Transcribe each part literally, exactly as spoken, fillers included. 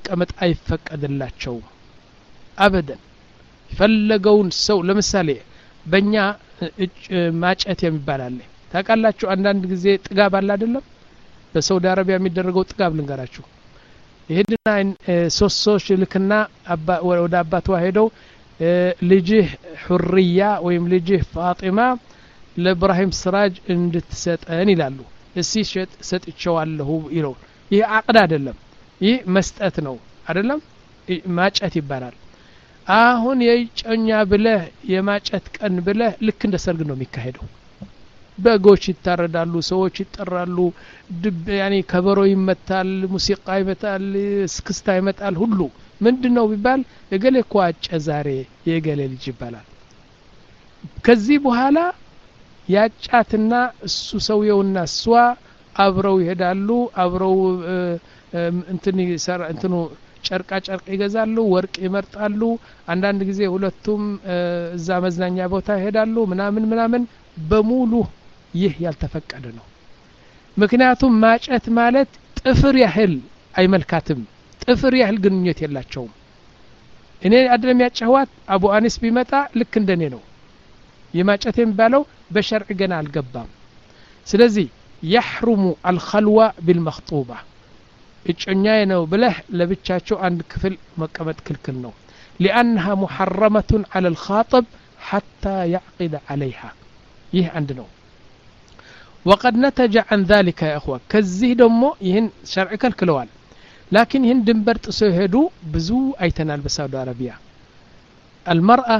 መቀመጥ አይፈቀድላቸው አበደን ፈለገውን ሰው ለምሳሌ በእኛ ማጨት የሚባል አለ ታውቃላችሁ አንዳንድ ጊዜ ጥጋብ አለ አይደለም በሳውዲ አረቢያ የሚደረገው ጥጋብ ልንገራችሁ ይሄድና ሶስት ሰዎች ልክና ወደ አባቷ ሄደው ልጅህ ሁርያ ወይም ልጅህ ፋጢማ ለኢብራሂም ስራጅ እንድትሰጠን ይላሉ እሲ ሸጥ ሰጥቼዋለሁ ይለው ይሄ አቅድ አይደለም ይሄ መስጠት ነው አይደለም ማጨት ይባላል አሁን የጨኛ ብለህ የማጨት ቀን ብለህ ልክ እንደ ሰርግ ነው የሚካሄደው በጎች ይታረዳሉ ሰዎች ይጠራሉ ያኒ ከበሮ ይመታል ሙዚቃ ይመታል ስክስታ ይመታል ሁሉ ምንድነው ቢባል የገሌ ቋጨ ዛሬ የገሌ ልጅ ይባላል ከዚህ በኋላ ያጫትና እሱ ሰውየውና እሷ አብረው ይሄዳሉ አብረው እንትን ይሰራ እንትኑ ጨርቃ ጨርቅ ይገዛሉ ወርቅ ይመርጣሉ አንዳንድ ጊዜ ሁለቱም እዛ መዝናኛ ቦታ ይሄዳሉ ምናምን ምናምን በሙሉ ይህ ያልተፈቀደ ነው ምክንያቱም ማጨት ማለት ጥፍር ያህል አይመልካትም ጥፍር ያህል ግንኙነት የላቸውም እኔ አይደለም ያጨዋት አቡ አኒስ ቢመጣ ልክ እንደኔ ነው የማጨት የሚባለው በሸርዕ ገና አልገባም ስለዚህ يحرم الخلوة بالمخطوبة እጨኛዬ ነው ብለህ ለብቻቸው አንድ ክፍል መቀመጥ ክልክል ነው لانها محرمة على الخاطب حتى يعقد عليها ይህ አንድ ነው وقد نتج عن ذلك يا اخوه كزيه دمو ይህን ሸርዕ ከልክለዋል لكن ይህን ድንበር ጥሰው ሄዱ ብዙ አይተናል በሳውዲ አረቢያ المرأة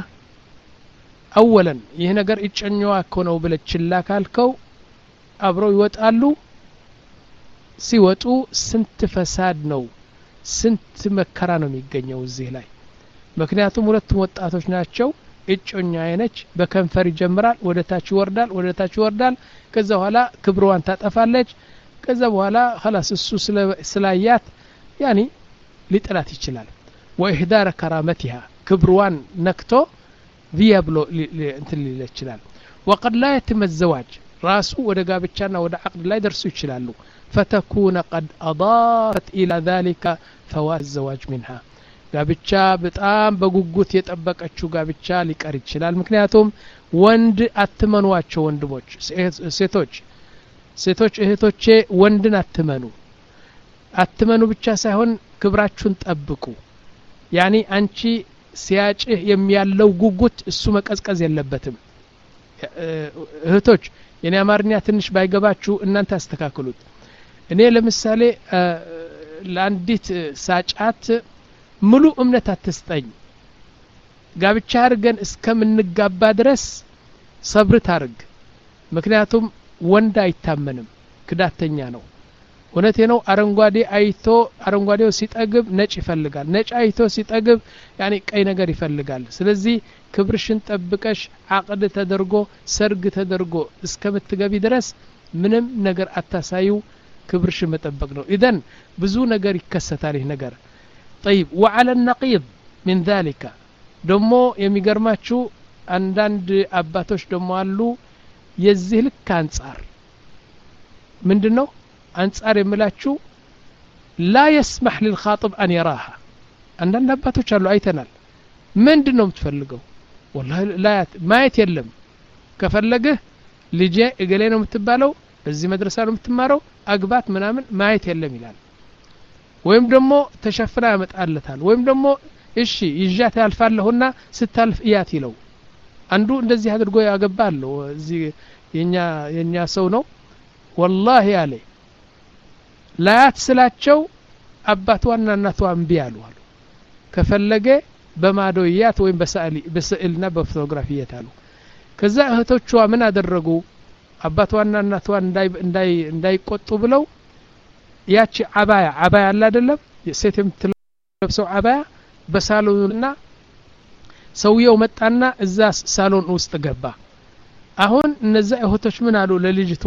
اولا ይህ ነገር እጨኛዋ ከሆነው ብለችላ ካልከው አብረው ይወጣሉ ሲወጡ ስንት ፈሳድ ነው ስንት መከራ ነው የሚገኘው እዚህ ላይ ምክንያቱም ሁለቱም ወጣቶች ናቸው እጮኛዬ ነች በከንፈር ይጀምራል ወደ ታች ይወርዳል ወደ ታች ይወርዳል ከዛ በኋላ ክብሯን ታጠፋለች ከዛ በኋላ خلاص እሱ ስላያት ያኒ ሊጥላት ይችላል ወኢህዳር ከራመቲها ክብሯን ነክቶ ቪያብሎ እንትን ሊል ይችላል وقد لا يتم الزواج ራሱ ወደ ጋብቻና ወደ አቅድ ላይ ደርሱ ይችላሉ فتكون قد اضافت الى ذلك فوات الزواج منها ጋብቻ በጣም በጉጉት የጠበቀችው ጋብቻ ሊቀር ይችላል ምክንያቱም ወንድ አትመኗቸው ወንድሞች ሴቶች ሴቶች እህቶቼ ወንድን አትመኑ አትመኑ ብቻ ሳይሆን ክብራችሁን ጠብቁ ያኒ አንቺ ሲያጭህ የሚያለው ጉጉት እሱ መቀዝቀዝ የለበትም እህቶች የኔ አማርኛ ትንሽ ባይገባችሁ እናንተ አስተካክሉት እኔ ለምሳሌ ለአንዲት ሳጫት ሙሉ እምነት አትስጠኝ ጋብቻ አርገን እስከምንጋባ ድረስ ሰብር ታርግ ምክንያቱም ወንድ አይታመንም ክዳተኛ ነው ወነቴ ነው አረንጓዴ አይቶ አረንጓዴው ሲጠግብ ነጭ ይፈልጋል ነጭ አይቶ ሲጠግብ ያኒ ቀይ ነገር ይፈልጋል ስለዚህ ክብርሽን ጠብቀሽ አቅድ ተደርጎ ሰርግ ተደርጎ እስከምትገቢ ድረስ ምንም ነገር አታሳዩ ክብርሽን መጠበቅ ነው ኢደን ብዙ ነገር ይከሰታል ይህ ነገር طيب وعلى النقيض من ذلك ደሞ የሚገርማችሁ አንዳንድ አባቶች ደሞ አሉ የዚህ ልክ አንጻር ምንድነው አንጻር የምላችሁ لا يسمح للخاطب ان يراها አንዳንድ አባቶች አሉ አይተናል ምንድነው የምትፈልገው والله لا ማየት የለም ከፈለገህ ልጄ እገሌ ነው የምትባለው በዚህ መድረሳ ነው የምትማረው አግባት ምናምን ማየት የለም ይላል ወይም ደሞ ተሸፍና ያመጣለታል ወይም ደሞ እሺ ይጃት ያልፋለሁና ስታልፍ ያት ይለው አንዱ እንደዚህ አድርጎ ያገባለው እዚህ የኛ የኛ ሰው ነው والله ያለ ላያት ስላቸው አባቷና እናቷ እምቢ አሉ አሉ ከፈለገ በማዶያት ወይም በሰዓሊ በስዕልና በፎቶግራፊ ያታሉ ከዛ እህቶቿ ምን አደረጉ አባቷና እናቷ እንዳይ እንዳይ እንዳይቆጡ ብለው ያቺ አባያ አባያ አለ አይደለም የሴት የምትለብሰው አባያ በሳሎንና ሰውየው መጣና እዛ ሳሎን ውስጥ ገባ አሁን እነዛ እህቶች ምን አሉ ለልጅቷ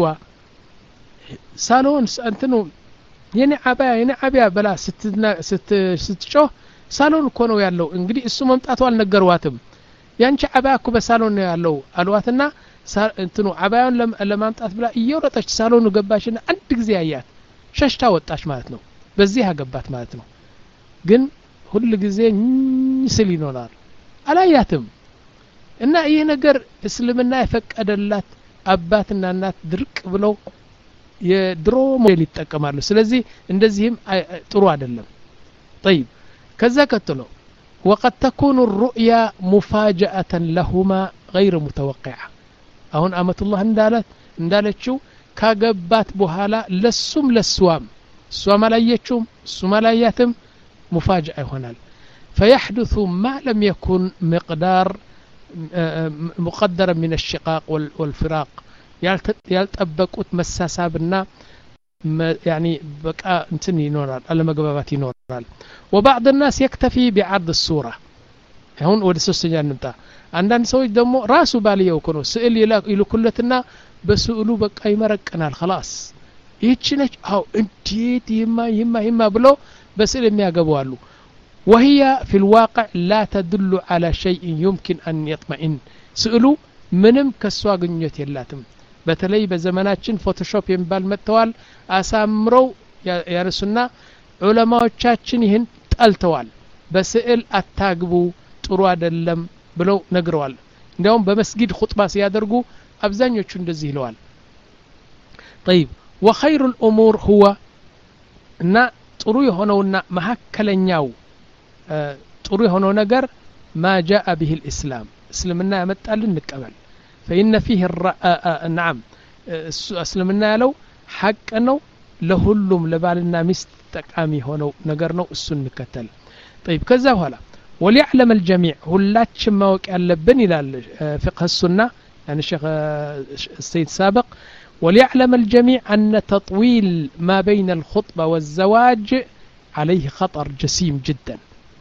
ሳሎን እንትኑ የኔ አባያ የኔ አባያ በላ ስትና ስትጮህ ሳሎን እኮ ነው ያለው እንግዲህ እሱ መምጣቱ አልነገርዋትም ያንቺ አባያ እኮ በሳሎን ነው ያለው አልዋትና እንትኑ አባያን ለማምጣት ብላ እየወረጠች ሳሎኑ ገባችና አንድ ጊዜ ያያት ሸሽታ ወጣች ማለት ነው በዚህ ያገባት ማለት ነው ግን ሁሉ ጊዜ ስል ይኖራል አላያትም እና ይሄ ነገር እስልምና የፈቀደላት አባትና እናት ድርቅ ብለው የድሮ ሞዴል ይጠቀማሉ ስለዚህ እንደዚህም ጥሩ አይደለም طيب كذا كتلو وقد تكون الرؤيا مفاجأة لهما غير متوقعة አሁን አመቱላህ እንዳለት እንዳለችው ካገባት በኋላ ለሱም ለሷም ሷም አላየችውም ሱም አላያትም مفاجأة ይሆናል فيحدث ما لم يكن مقدار مقدرا من الشقاق والفراق ያልጠበቁት መሳሳብና يعني بقى انتن ينورال على مغبابات ينورال وبعض الناس يكتفي بعرض الصورة هون ወደ ሶስተኛ እንምጣ አንዳንድ ሰዎች ደግሞ ራሱ ባልየው እኮ ነው ስዕል ይልኩለትና በስዕሉ በቃ ይመረቀናል خلاص ይህች ነች አው እንዴት ይማ ይማ ይማ ብሎ በስዕል የሚያገቡ አሉ وهي في الواقع لا تدل على شيء يمكن أن يطمئن ስዕሉ ምንም ከሷ ግንኙነት የላትም በተለይ በዘመናችን ፎቶሾፕ የሚባል መጥተዋል አሳምረው ያርሱና ዑለማዎቻችን ይህን ጠልተዋል በስዕል አታግቡ ጥሩ አይደለም ብለው ነግረዋል እንዲያውም በመስጊድ ኹጥባ ሲያደርጉ አብዛኞቹ እንደዚህ ይለዋል طيب وخير الأمور هو እና ጥሩ የሆነውና መሐከለኛው ጥሩ የሆነው ነገር ما جاء به الإسلام እስልምና ያመጣልን እንቀበል فإن فيه الر... نعم اسلمنا لو حق ነው ለሁሉም ለባልና ሚስት ጠቃሚ ሆነው ነገር ነው እሱን እንከተል طيب ከዛ በኋላ وليعلم الجميع ሁላችን ማወቅ ያለብን ይላል فقه السنة يعني الشيخ السيد سابق وليعلم الجميع أن تطويل ما بين الخطبة والزواج عليه خطر جسيم جدا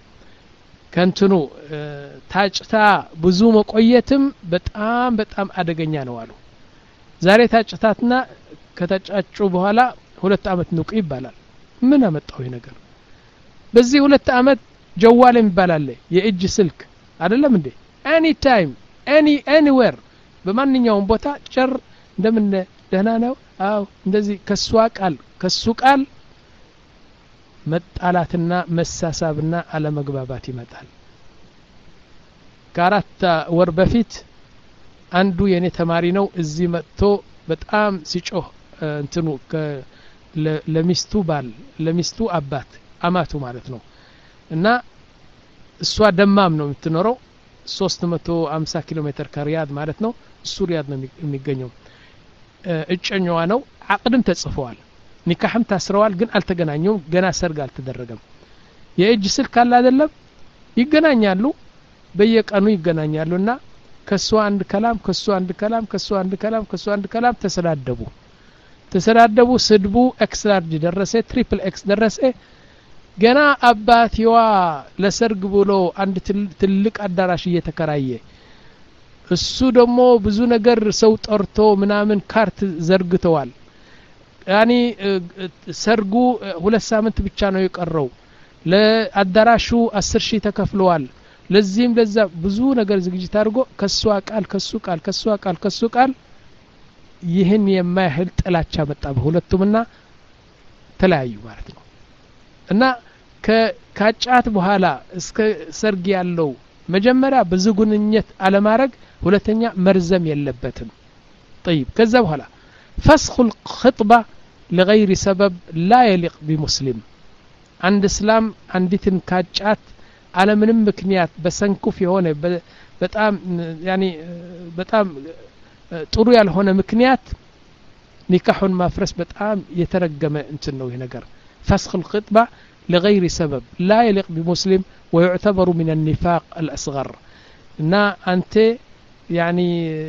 ከንትኑ ታጭታ ብዙ መቆየትም በጣም በጣም አደገኛ ነው አሉ ዛሬ ታጭታትና ከተጫጩ በኋላ ሁለት አመት ንቁ ይባላል ምን አመጣው ይሄ ነገር በዚህ ሁለት አመት ጀዋል ይባላል የእጅ ስልክ አይደለም እንዴ any time any anywhere በማንኛውም ቦታ ጨር እንደምን ደህና ነው አው እንደዚህ ከሷ ቃል ከሱ ቃል መጣላትና መሳሳብና አለመግባባት ይመጣል ከአራት ወር በፊት አንዱ የኔ ተማሪ ነው እዚህ መጥቶ በጣም ሲጮህ እንትኑ ለሚስቱ ባል ለሚስቱ አባት አማቱ ማለት ነው እና እሷ ደማም ነው የምትኖረው ሶስት መቶ ሃምሳ ኪሎ ሜትር ከሪያድ ማለት ነው እሱ ሪያድ ነው የሚገኘው እጨኛዋ ነው አቅድም ተጽፈዋል ኒካህም ታስረዋል ግን አልተገናኙም ገና ሰርግ አልተደረገም የእጅ ስልክ አለ አይደለም ይገናኛሉ በየቀኑ ይገናኛሉና ከሷ አንድ ከላም ከሷ አንድ ከላም ከሷ አንድ ከላም ከሷ አንድ ከላም ተሰዳደቡ ተሰዳደቡ ስድቡ ኤክስ ላርጅ ደረሰ ትሪፕል ኤክስ ደረሰ ገና አባቲዋ ለሰርግ ብሎ አንድ ትልቅ አዳራሽ እየተከራየ እሱ ደግሞ ብዙ ነገር ሰው ጠርቶ ምናምን ካርት ዘርግተዋል ያኒ ሰርጉ ሁለት ሳምንት ብቻ ነው የቀረው ለአዳራሹ አስር ሺህ ተከፍለዋል ለዚህም ለዛ ብዙ ነገር ዝግጅት አድርጎ ከሷ ቃል ከሱ ቃል ከሷ ቃል ከሱ ቃል ይህን የማይህል ጥላቻ መጣ በሁለቱምና ተለያዩ ማለት ነው እና ከካጫት በኋላ እስከ ሰርግ ያለው መጀመሪያ በዝጉንኘት አለማረግ ሁለተኛ መርዘም የለበትም طيب ከዛ በኋላ فسخ الخطبة لغير سبب لا يليق بمسلم عند اسلام عندتن ካጫት على ምንም ምክንያት በሰንኩፍ የሆነ በጣም يعني በጣም ጥሩ ያልሆነ ምክንያት ኒካሁን ማፍረስ በጣም የተረገመ እንትን ነው ይሄ ነገር فسخ الخطبة لغير سبب لا يليق بمسلم ويعتبر من النفاق الأصغر እና አንተ يعني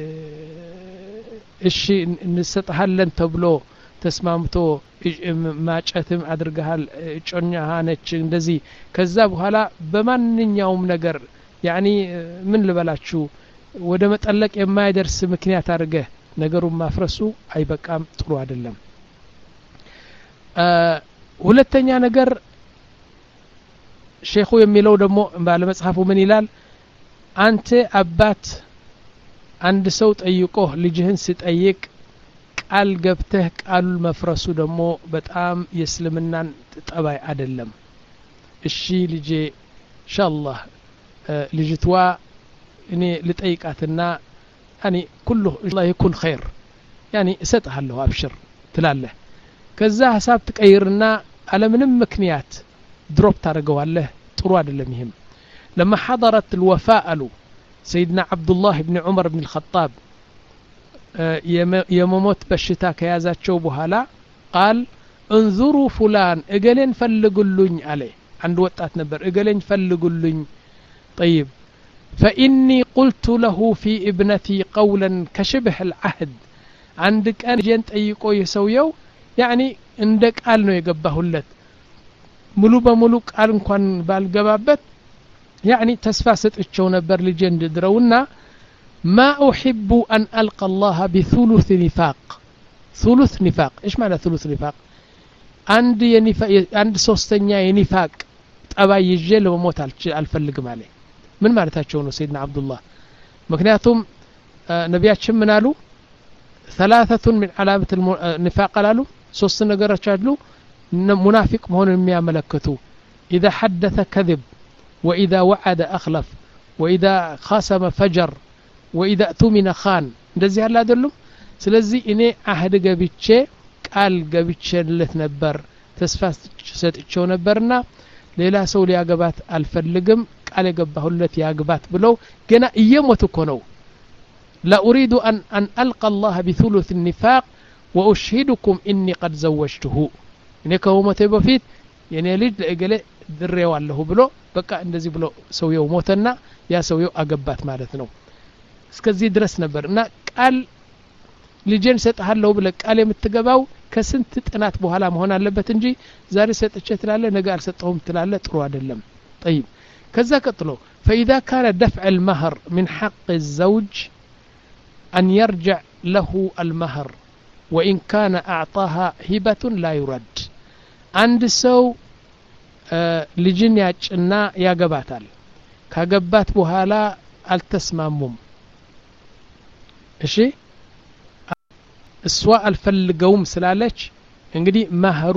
እሺ እንሰጣለን ተብሎ ተስማምቶ ማጨትም አድርገሃል ጮኛህ ነች እንደዚህ ከዛ በኋላ በማንኛውም ነገር يعني ምን ልበላችሁ ወደ መጠለቅ የማይደርስ ምክንያት አድርገ ነገሩን ማፍረሱ አይበቃም ጥሩ አይደለም ሁለተኛ ነገር ሼኹ የሚለው ደግሞ ባለ መጽሐፉ ምን ይላል አንተ አባት አንድ ሰው ጠይቆ ልጅህን ሲጠይቅ ቃል ገብተህ ቃል መፍረሱ ደግሞ በጣም የእስልምናን ጠባይ አይደለም እሺ ልጄ ኢንሻአላህ ልጅቷ እኔ ልጠይቃትና ያኒ كله الله يكون خير يعني እሰጥሃለሁ አብሽር ትላለህ ከዛ ሐሳብ ትቀይርና على ምንም ምክንያት ድሮፕ ታደርገዋለህ ጥሩ አይደለም ይሄም لما حضرت الوفاء له سيدنا عبد الله بن عمر بن الخطاب የመሞት በሽታ ከያዛቸው በኋላ قال انظروا فلان እገሌን ፈልጉልኝ አለ አንድ ወጣት ነበር እገሌን ፈልጉልኝ طيب فإني قلت له في ابنتي قولا كشبه العهد عند كان جن ጠይቆ የሰውየው يعني እንደ ቃል ነው የገባሁለት ሙሉ በሙሉ ቃል እንኳን ባልገባበት يعني ተስፋ ሰጥቼው ነበር ልጄ እንድድረውና ما أحب أن ألقى الله بثلث نفاق ثلث نفاق إيش معنى ثلث نفاق عند ينفاق عند ሶስተኛ የኒፋቅ ጠባይ ይዤ ለሞት አልፈልግም አለ ምን ማለታቸው ነው سيدنا عبد الله ምክንያቱም ነቢያችን ምን አሉ ثلاثة من علامة النفاق قالوا ሶስት ነገሮች አሉ ሙናፊቅ መሆኑን የሚያመለክቱ إذا حدث كذب وإذا وعد أخلف وإذا خاصم فجر وإذا اؤتمن خان እንደዚህ ያለ አይደሉም ስለዚህ እኔ አህድ ገብቼ ቃል ገብቼለት ነበር ተስፋ ሰጥቼው ነበርና ሌላ ሰው ሊያገባት አልፈልግም ቃል የገባሁለት ያግባት ብለው ገና እየሞቱ እኮ ነው لا أريد أن أن ألقى الله بثلث النفاق وأشهدكم إني قد زوجته እኔ ከሞቴ በፊት የኔ ልጅ ለእገሌ ድሬዋለሁ ብሎ በቃ እንደዚህ ብሎ ሰውየው ሞተና ያ ሰውየው አገባት ማለት ነው እስከዚህ ድረስ ነበርና ቃል ልጄን ሰጥሃለሁ ብለ ቃል የምትገባው ከስንት ጥናት በኋላ መሆን አለበት እንጂ ዛሬ ሰጥቼ ትላለ ነገ አልሰጠሁም ትላለ ጥሩ አይደለም طيب ከዛ ቀጥሎ فإذا كان دفع المهر من حق الزوج أن يرجع له المهر وإن كان أعطاها هبة لا يرد عند سو ልጅን ያጭና ያገባታል ካገባት በኋላ አልተስማሙም እሺ እሷ አልፈልገውም ስላለች እንግዲህ ማህሩ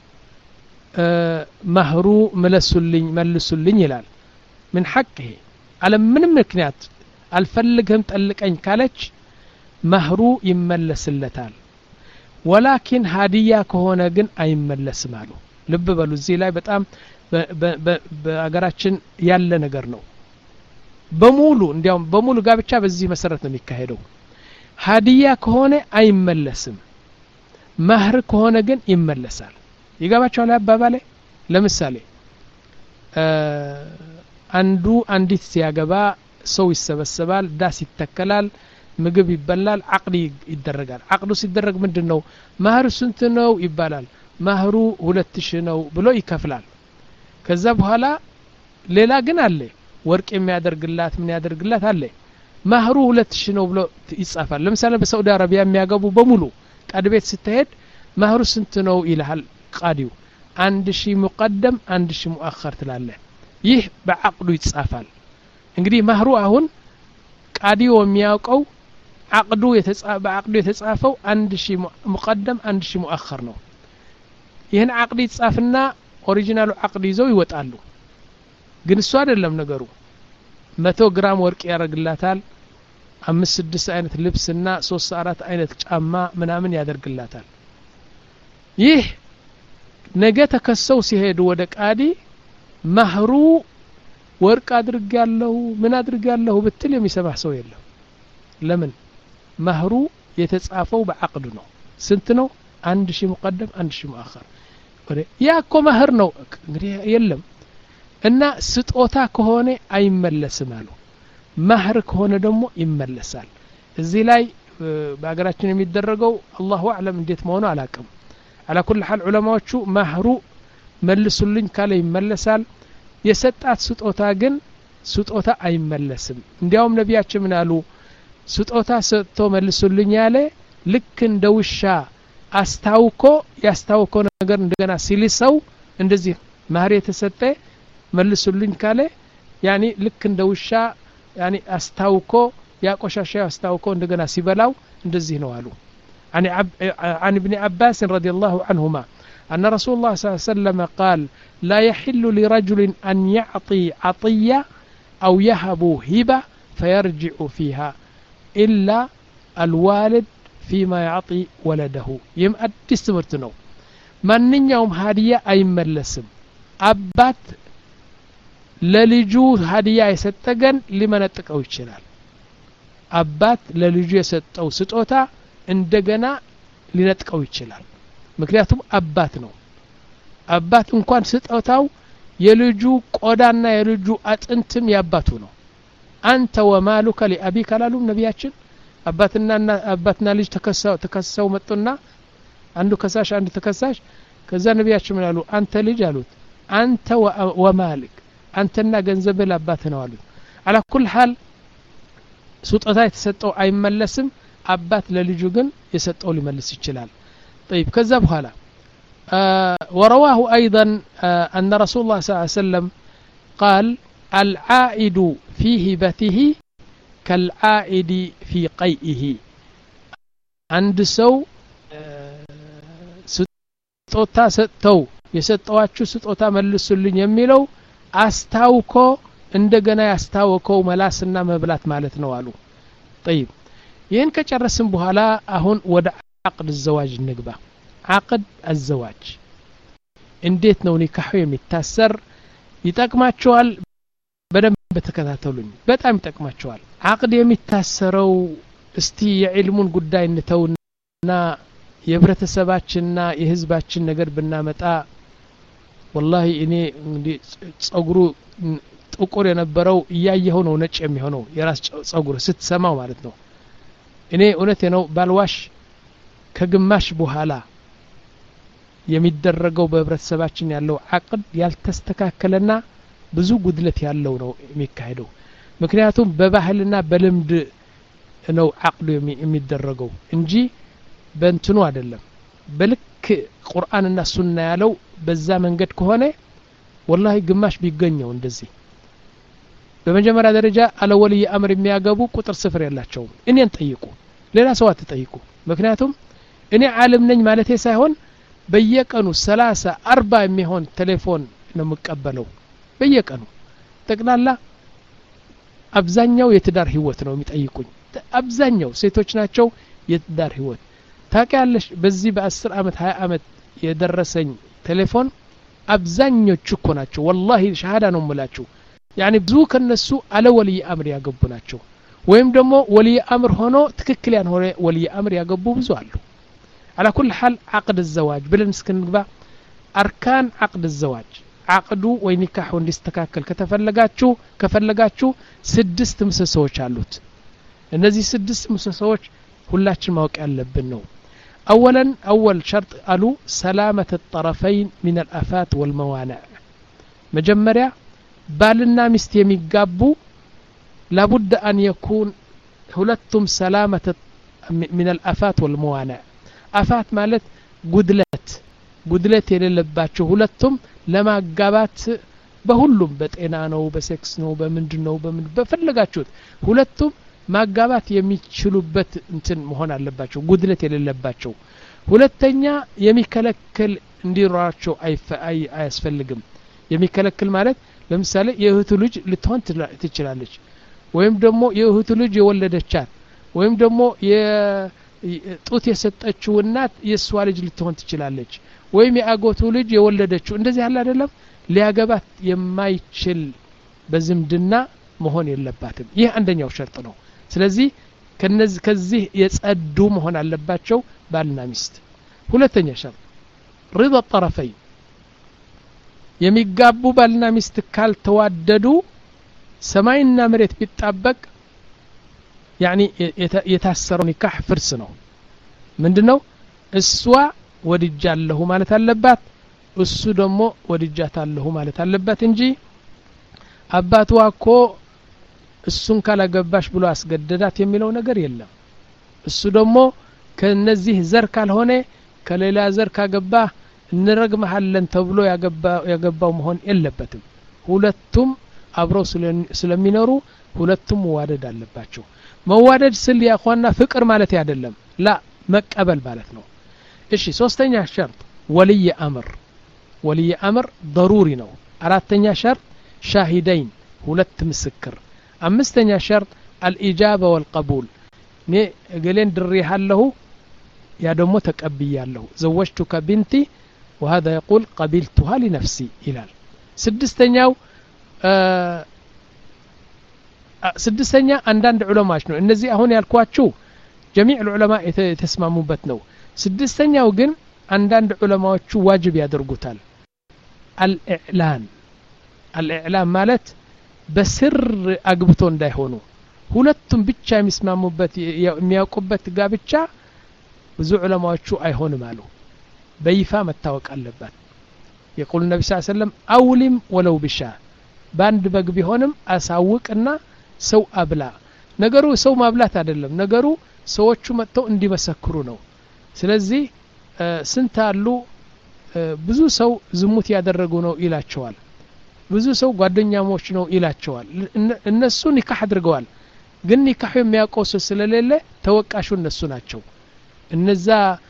ማህሩ መለሱልኝ መልሱልኝ ይላል ምን حقه على ምንም ምክንያት አልፈልግም ጠልቀኝ ካለች ማህሩ ይመለስለታል ولكن ሀዲያ ከሆነ ግን አይመለስም አሉ ልብ በሉ እዚህ ላይ በጣም በአገራችን ያለ ነገር ነው በሙሉ እንዲያውም በሙሉ ጋብቻ በዚህ መሰረት ነው የሚካሄደው ሀዲያ ከሆነ አይመለስም ማህር ከሆነ ግን ይመለሳል ይገባቸዋል አባባሌ ለምሳሌ አንዱ አንዲት ሲያገባ ሰው ይሰበሰባል ዳስ ይተከላል ምግብ ይበላል አቅድ ይደረጋል አቅዱ ሲደረግ ምንድነው ማህር ስንት ነው ይባላል ማህሩ ሁለት ሺህ ነው ብሎ ይከፍላል ከዛ በኋላ ሌላ ግን አለ ወርቅ የሚያደርግላት ምን ያደርግላት አለ ማህሩ ሁለት ሺህ ነው ብሎ ይጻፋል ለምሳሌ በሳውዲ አረቢያ የሚያገቡ በሙሉ ቃድ ቤት ስትሄድ ማህሩ ስንት ነው ይልሃል ቃዲው አንድ ሺህ ሙቀደም አንድ ሺህ ሙአኸር ትላለ ይህ በአቅዱ ይጻፋል እንግዲህ ማህሩ አሁን ቃዲው የሚያውቀው አቅዱ የተጻፈ አቅዱ የተጻፈው አንድ ሺህ ሙቀደም አንድ ሺህ ሙአኸር ነው ይሄን አቅድ ይጻፍና ኦሪጂናሉ አቅድ ይዘው ይወጣሉ ግን እሱ አይደለም ነገሩ መቶ ግራም ወርቅ ያደርግላታል አምስት ስድስት አይነት ልብስና ሶስት አራት አይነት ጫማ ምናምን ያደርግላታል ይህ ነገ ተከሰው ሲሄዱ ወደ ቃዲ ማህሩ ወርቅ አድርጋለሁ ምን አድርጋለሁ ብትል የሚሰማህ ሰው የለም ለምን ማህሩ የተጻፈው በአቅድ ነው ስንት ነው አንድ ሺህ ሙቀደም አንድ ሺህ ሙአኸር ያኮ ማህር ነው እንግዲህ የለም እና ስጦታ ከሆነ አይመለስም አሉ ማህር ከሆነ ደግሞ ይመለሳል እዚህ ላይ በአገራችን የሚደረገው አላሁ አዕለም እንዴት መሆኑ አላቅም على كل حال ዑለማዎቹ ማህሩ መልሱልኝ ካለ ይመለሳል የሰጣት ስጦታ ግን ስጦታ አይመለስም እንዲያውም ነቢያችን ምን አሉ ስጦታ ሰጥቶ መልሱልኝ ያለ ልክ እንደ ውሻ አስታውኮ ያስታውኮ ነገር እንደገና ሲልሰው እንደዚህ ማህር የተሰጠ መልሱልኝ ካለ ያኒ ልክ እንደ ውሻ ያኒ አስታውኮ ያቆሻሻ አስታውኮ እንደገና ሲበላው እንደዚህ ነው አሉ عن عن ابن عباس رضي الله عنهما أن رسول الله صلى الله عليه وسلم قال لا يحل لرجل أن يعطي عطية أو يهب هبة فيرجع فيها إلا الوالد فيما يعطي ولده يم أدس مرتنو من يوم هدية أي ملسم أبات للجو هدية يستغن لمن تقوي ይችላል አባት ለልጁ የሰጠው ስጦታ እንደገና ሊነጥቀው ይችላል ምክንያቱም አባት ነው አባት እንኳን ስጦታው የልጁ ቆዳና የልጁ አጥንትም ያባቱ ነው አንተ ወማሉከ ለአቢከ ላሉ ነብያችን አባትና አባትና ልጅ ተከሳው ተከሳው መጡና አንዱ ከሳሽ አንዱ ተከሳሽ ከዛ ነብያችን ምን አሉ አንተ ልጅ አሉት አንተ ወማልክ አንተና ገንዘብ ለአባት ነው አሉት على كل حال ስጦታ የተሰጠው አይመለስም አባት ለልጁ ግን የሰጠው ሊመልስ ይችላል طيب ከዛ በኋላ ورواه ايضا ان رسول الله صلى الله عليه وسلم قال العائد في هبته كالعائد في قيئه عند سو ስጦታ ሰጠው የሰጠዋችሁ ስጦታ መልሱልኝ የሚለው አስታውኮ እንደገና ያስታወከው መላስና መብላት ማለት ነው አሉ طيب ይሄን ከጨረስን በኋላ አሁን ወደ عقد الزواج ንግባ عقد الزواج እንዴት ነው ኒካሁ የሚታሰር ይጠቅማቸዋል በደንብ ተከታተሉኝ በጣም ይጠቅማቸዋል عقد የሚታሰረው እስቲ የዕልሙን ጉዳይ እንተውና የህብረተሰባችንና የህዝባችን ነገር ብናመጣ والله እኔ ጸጉሩ ጥቁር የነበረው እያየው ነው ነጭ የሚሆነው የራስ ጸጉር ስትሰማው ማለት ነው እኔ እውነቴ ነው ባልዋሽ ከግማሽ በኋላ የሚደረገው በህብረተሰባችን ያለው عقد ያልተስተካከለና ብዙ ጉድለት ያለው ነው የሚካሄደው ምክንያቱም በባህልና በልምድ ነው عقد የሚደረገው እንጂ በእንትኑ አይደለም በልክ ቁርአንና ሱና ያለው በዛ መንገድ ከሆነ والله ግማሽ ቢገኘው እንደዚህ በመጀመሪያ ደረጃ አለ ወልይ አምር የሚያገቡ ቁጥር ስፍር ያላቸው እኔን ጠይቁ ሌላ ሰው አትጠይቁ ምክንያቱም እኔ ዓለም ነኝ ማለቴ ሳይሆን በየቀኑ ሰላሳ አርባ የሚሆን ቴሌፎን ነው መቀበለው በየቀኑ ጠቅላላ አብዛኛው የትዳር ህይወት ነው የሚጠይቁኝ አብዛኛው ሴቶች ናቸው የትዳር ህይወት ታውቂያለሽ በዚህ በ10 አመት ሃያ አመት የደረሰኝ ቴሌፎን አብዛኞቹ እኮ ናቸው والله ሸሃዳ ነው የምላችሁ يعني ብዙ ከነሱ አለ ወልይ አምር ያገቡ ናቸው ወይም ደግሞ ወልይ አምር ሆኖ ትክክል ያን ሆነ ወልይ አምር ያገቡ ብዙ አሉ على كل حال عقد الزواج ብለን እስከንግባ አርካን عقد الزواج عقዱ ወይ ኒካሁ እንዲስተካከል ከተፈለጋችሁ ከፈለጋችሁ ስድስት ምሰሶች አሉት እነዚህ ስድስት ምሰሶች ሁላችን ማወቅ ያለብን ነው اولا اول شرط قالوا سلامه الطرفين من الافات والموانع مجمريا بالنا ሚስት የሚጋቡ لابد ان يكون ሁለቱም سلامه من الافات والموانع افات ማለት ጉድለት ጉድለት የሌለባቸው ሁለቱም ለማጋባት በሁሉም በጤና ነው በሴክስ ነው በምንድነው በምን በፈለጋችሁት ሁለቱም ማጋባት የሚችሉበት እንትን መሆን አለባቸው ጉድለት የሌለባቸው ሁለተኛ የሚከለክል እንዲራቸው አያስፈልግም የሚከለክል ማለት ለምሳሌ የእህቱ ልጅ ልትሆን ትችላለች ወይም ደግሞ የእህቱ ልጅ የወለደቻት ወይም ደግሞ የጡት የሰጠችው እናት የሷ ልጅ ልትሆን ትችላለች ወይም የአጎቱ ልጅ የወለደችው እንደዚህ ያለ አይደለም ሊያገባት የማይችል በዝምድና መሆን የለባትም ይህ አንደኛው ሸርጥ ነው ስለዚህ ከነዚህ ከዚህ የጸዱ መሆን አለባቸው ባልና ሚስት ሁለተኛ ሸርጥ رضا الطرفين የሚጋቡ ባልና ሚስት ካልተዋደዱ ሰማይና መሬት ቢጣበቅ يعني የታሰረው ኒካህ ፍርስ ነው ምንድነው እሷ ወድጃለሁ ማለት አለባት እሱ ደግሞ ወድጃታለሁ ማለት አለባት እንጂ አባቷ እኮ እሱን ካላገባሽ ብሎ አስገደዳት የሚለው ነገር የለም እሱ ደግሞ ከነዚህ ዘር ካልሆነ ከሌላ ዘር ካገባ እንረግመሃለን ተብሎ ያገባ ያገባው መሆን የለበትም ሁለቱም አብረው ስለሚኖሩ ሁለቱም መዋደድ አለባቸው መዋደድ ስል ያኳና ፍቅር ማለት አይደለም ላ መቀበል ማለት ነው እሺ ሶስተኛ ሸርጥ ولي أمر ولي أمر ضروري ነው አራተኛ ሸርጥ ሻሂደይን ሁለት ምስክር አምስተኛ ሸርጥ الإجابة والقبول ኔ እገሌን ድሬሃለሁ ያ ደግሞ ተቀብያለሁ زوجتك بنتي وهذا يقول قبلتها لنفسي ይላል ስድስተኛው ስድስተኛ አንዳንድ ዑለማዎች ነው እነዚህ አሁን ያልኳችሁ جميع العلماء የተስማሙበት ነው ስድስተኛው ግን አንዳንድ ዑለማዎቹ ዋጅብ ያደርጉታል الإعلان الإعلان ማለት በስር አግብቶ እንዳይሆኑ ሁለቱም ብቻ የሚስማሙበት የሚያውቁበት ጋብቻ ብዙ ዑለማዎቹ አይሆንም አሉ በይፋ መታወቅ አለበት يقول النبي صلى الله عليه وسلم أولم ولو بشاء باند በግ ቢሆንም አሳውቅና ሰው አብላ ነገሩ ሰው ማብላት አይደለም ነገሩ ሰዎቹ መጥተው እንዲመሰክሩ ነው ስለዚህ ስንት አሉ ብዙ ሰው ዝሙት ያደረጉ ነው ይላቸዋል ብዙ ሰው ጓደኛሞች ነው ይላቸዋል እነሱ ኒካህ አድርገዋል ግን ኒካህ የሚያውቀው ስለሌለ ተወቃሹ እነሱ ናቸው እነዛ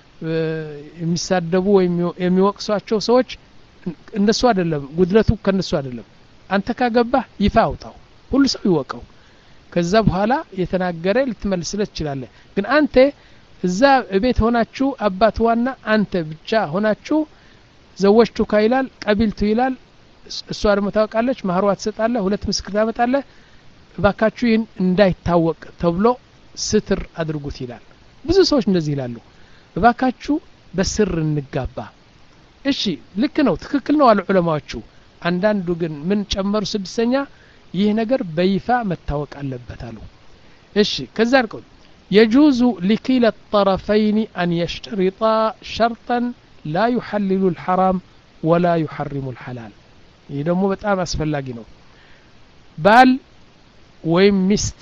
የሚሳደቡ ወይም የሚወቅሷቸው ሰዎች እነሱ አይደለም ጉድለቱ ከነሱ አይደለም አንተ ካገባህ ይፋ አውጣው ሁሉ ሰው ይወቀው ከዛ በኋላ የተናገረ ልትመልስለት ይችላል ግን አንተ እዛ ቤት ሆናችሁ አባትዋና አንተ ብቻ ሆናችሁ ዘወጅቱካ ይላል ቀቢልቱ ይላል እሷ ደግሞ ታውቃለች ማህሯ ትሰጣለህ ሁለት ምስክር ታመጣለህ ባካችሁ ይህን እንዳይታወቅ ተብሎ ስትር አድርጉት ይላል ብዙ ሰዎች እንደዚህ ይላሉ ባካችሁ በስር እንጋባ እሺ ልክ ነው ትክክል ነው አሉ ዑለማዎቹ አንዳንዱ ግን ምን ጨመሩ ስድስተኛ ይህ ነገር በይፋ መታወቅ አለበት አሉ እሺ ከዛ አልቆ يجوز لكلا الطرفين أن يشترطا شرطا لا يحلل الحرام ولا يحرم الحلال يدمو በጣም አስፈላጊ ነው ባል ወይም ሚስት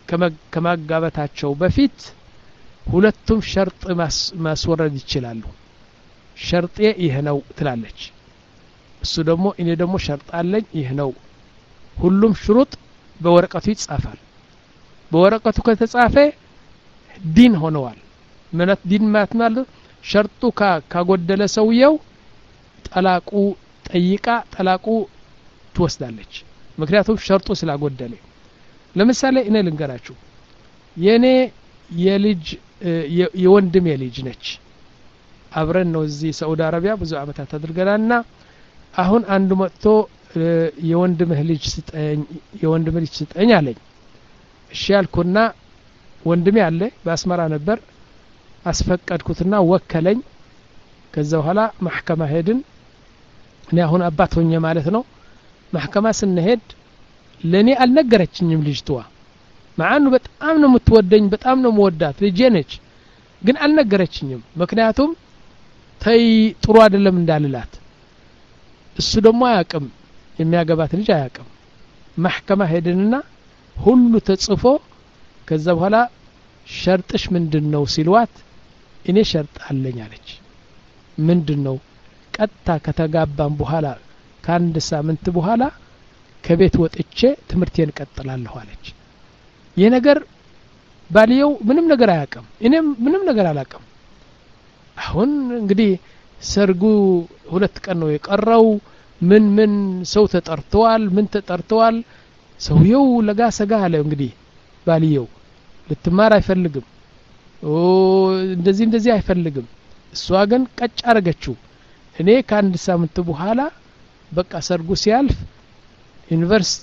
ከማጋባታቸው በፊት ሁለቱም ሸርጥ ማስወረድ ይችላሉ ሸርጤ ይሄ ነው ትላለች እሱ ደግሞ እኔ ደግሞ ሸርጥ አለኝ ይሄ ነው ሁሉም ሽሩጥ በወረቀቱ ይጻፋል በወረቀቱ ከተጻፈ ዲን ሆነዋል ማለት ዲን ማለት ሸርጡ ካጎደለ ሰውየው ጠላቁ ጠይቃ ጠላቁ ትወስዳለች ምክንያቱም ሸርጡ ስላጎደለ ለምሳሌ እኔ ልንገራችሁ የኔ የልጅ የወንድም የልጅ ነች አብረን ነው እዚህ ሳውዲ አረቢያ ብዙ አመታት አድርገናልና አሁን አንዱ መጥቶ የወንድምህ ልጅ ስጠኝ የወንድምህ ልጅ ስጠኝ አለኝ እሺ ያልኩና ወንድሜ አለ በአስመራ ነበር አስፈቀድኩትና ወከለኝ ከዛ በኋላ ማህከማ ሄድን እኔ አሁን አባት ሆኜ ማለት ነው ማህከማ ስንሄድ ለኔ አልነገረችኝም ልጅቷ ማአኑ በጣም ነው የምትወደኝ በጣም ነው የምወዳት ልጄ ነች ግን አልነገረችኝም ምክንያቱም ተይ ጥሩ አይደለም እንዳልላት እሱ ደግሞ አያውቅም የሚያገባት ልጅ አያውቅም ማህከማ ሄድንና ሁሉ ተጽፎ ከዛ በኋላ ሸርጥሽ ምንድነው ሲልዋት እኔ ሸርጥ አለኝ አለች ምንድነው ቀጣ ከተጋባን በኋላ ከአንድ ሳምንት በኋላ ከቤት ወጥቼ ትምርቴን ቀጥላለሁ አለች የነገር ባልየው ምንም ነገር አያውቅም እኔም ምንም ነገር አላውቅም አሁን እንግዲህ ሰርጉ ሁለት ቀን ነው የቀረው ምን ምን ሰው ተጠርተዋል ምን ተጠርተዋል ሰውየው ለጋ ሰጋ አለ እንግዲህ ባልየው ልትማር አይፈልግም ኦ እንደዚህ እንደዚህ አይፈልግም እሷ ግን ቀጭ አረገችው እኔ ከአንድ ሳምንት በኋላ በቃ ሰርጉ ሲያልፍ ዩኒቨርሲቲ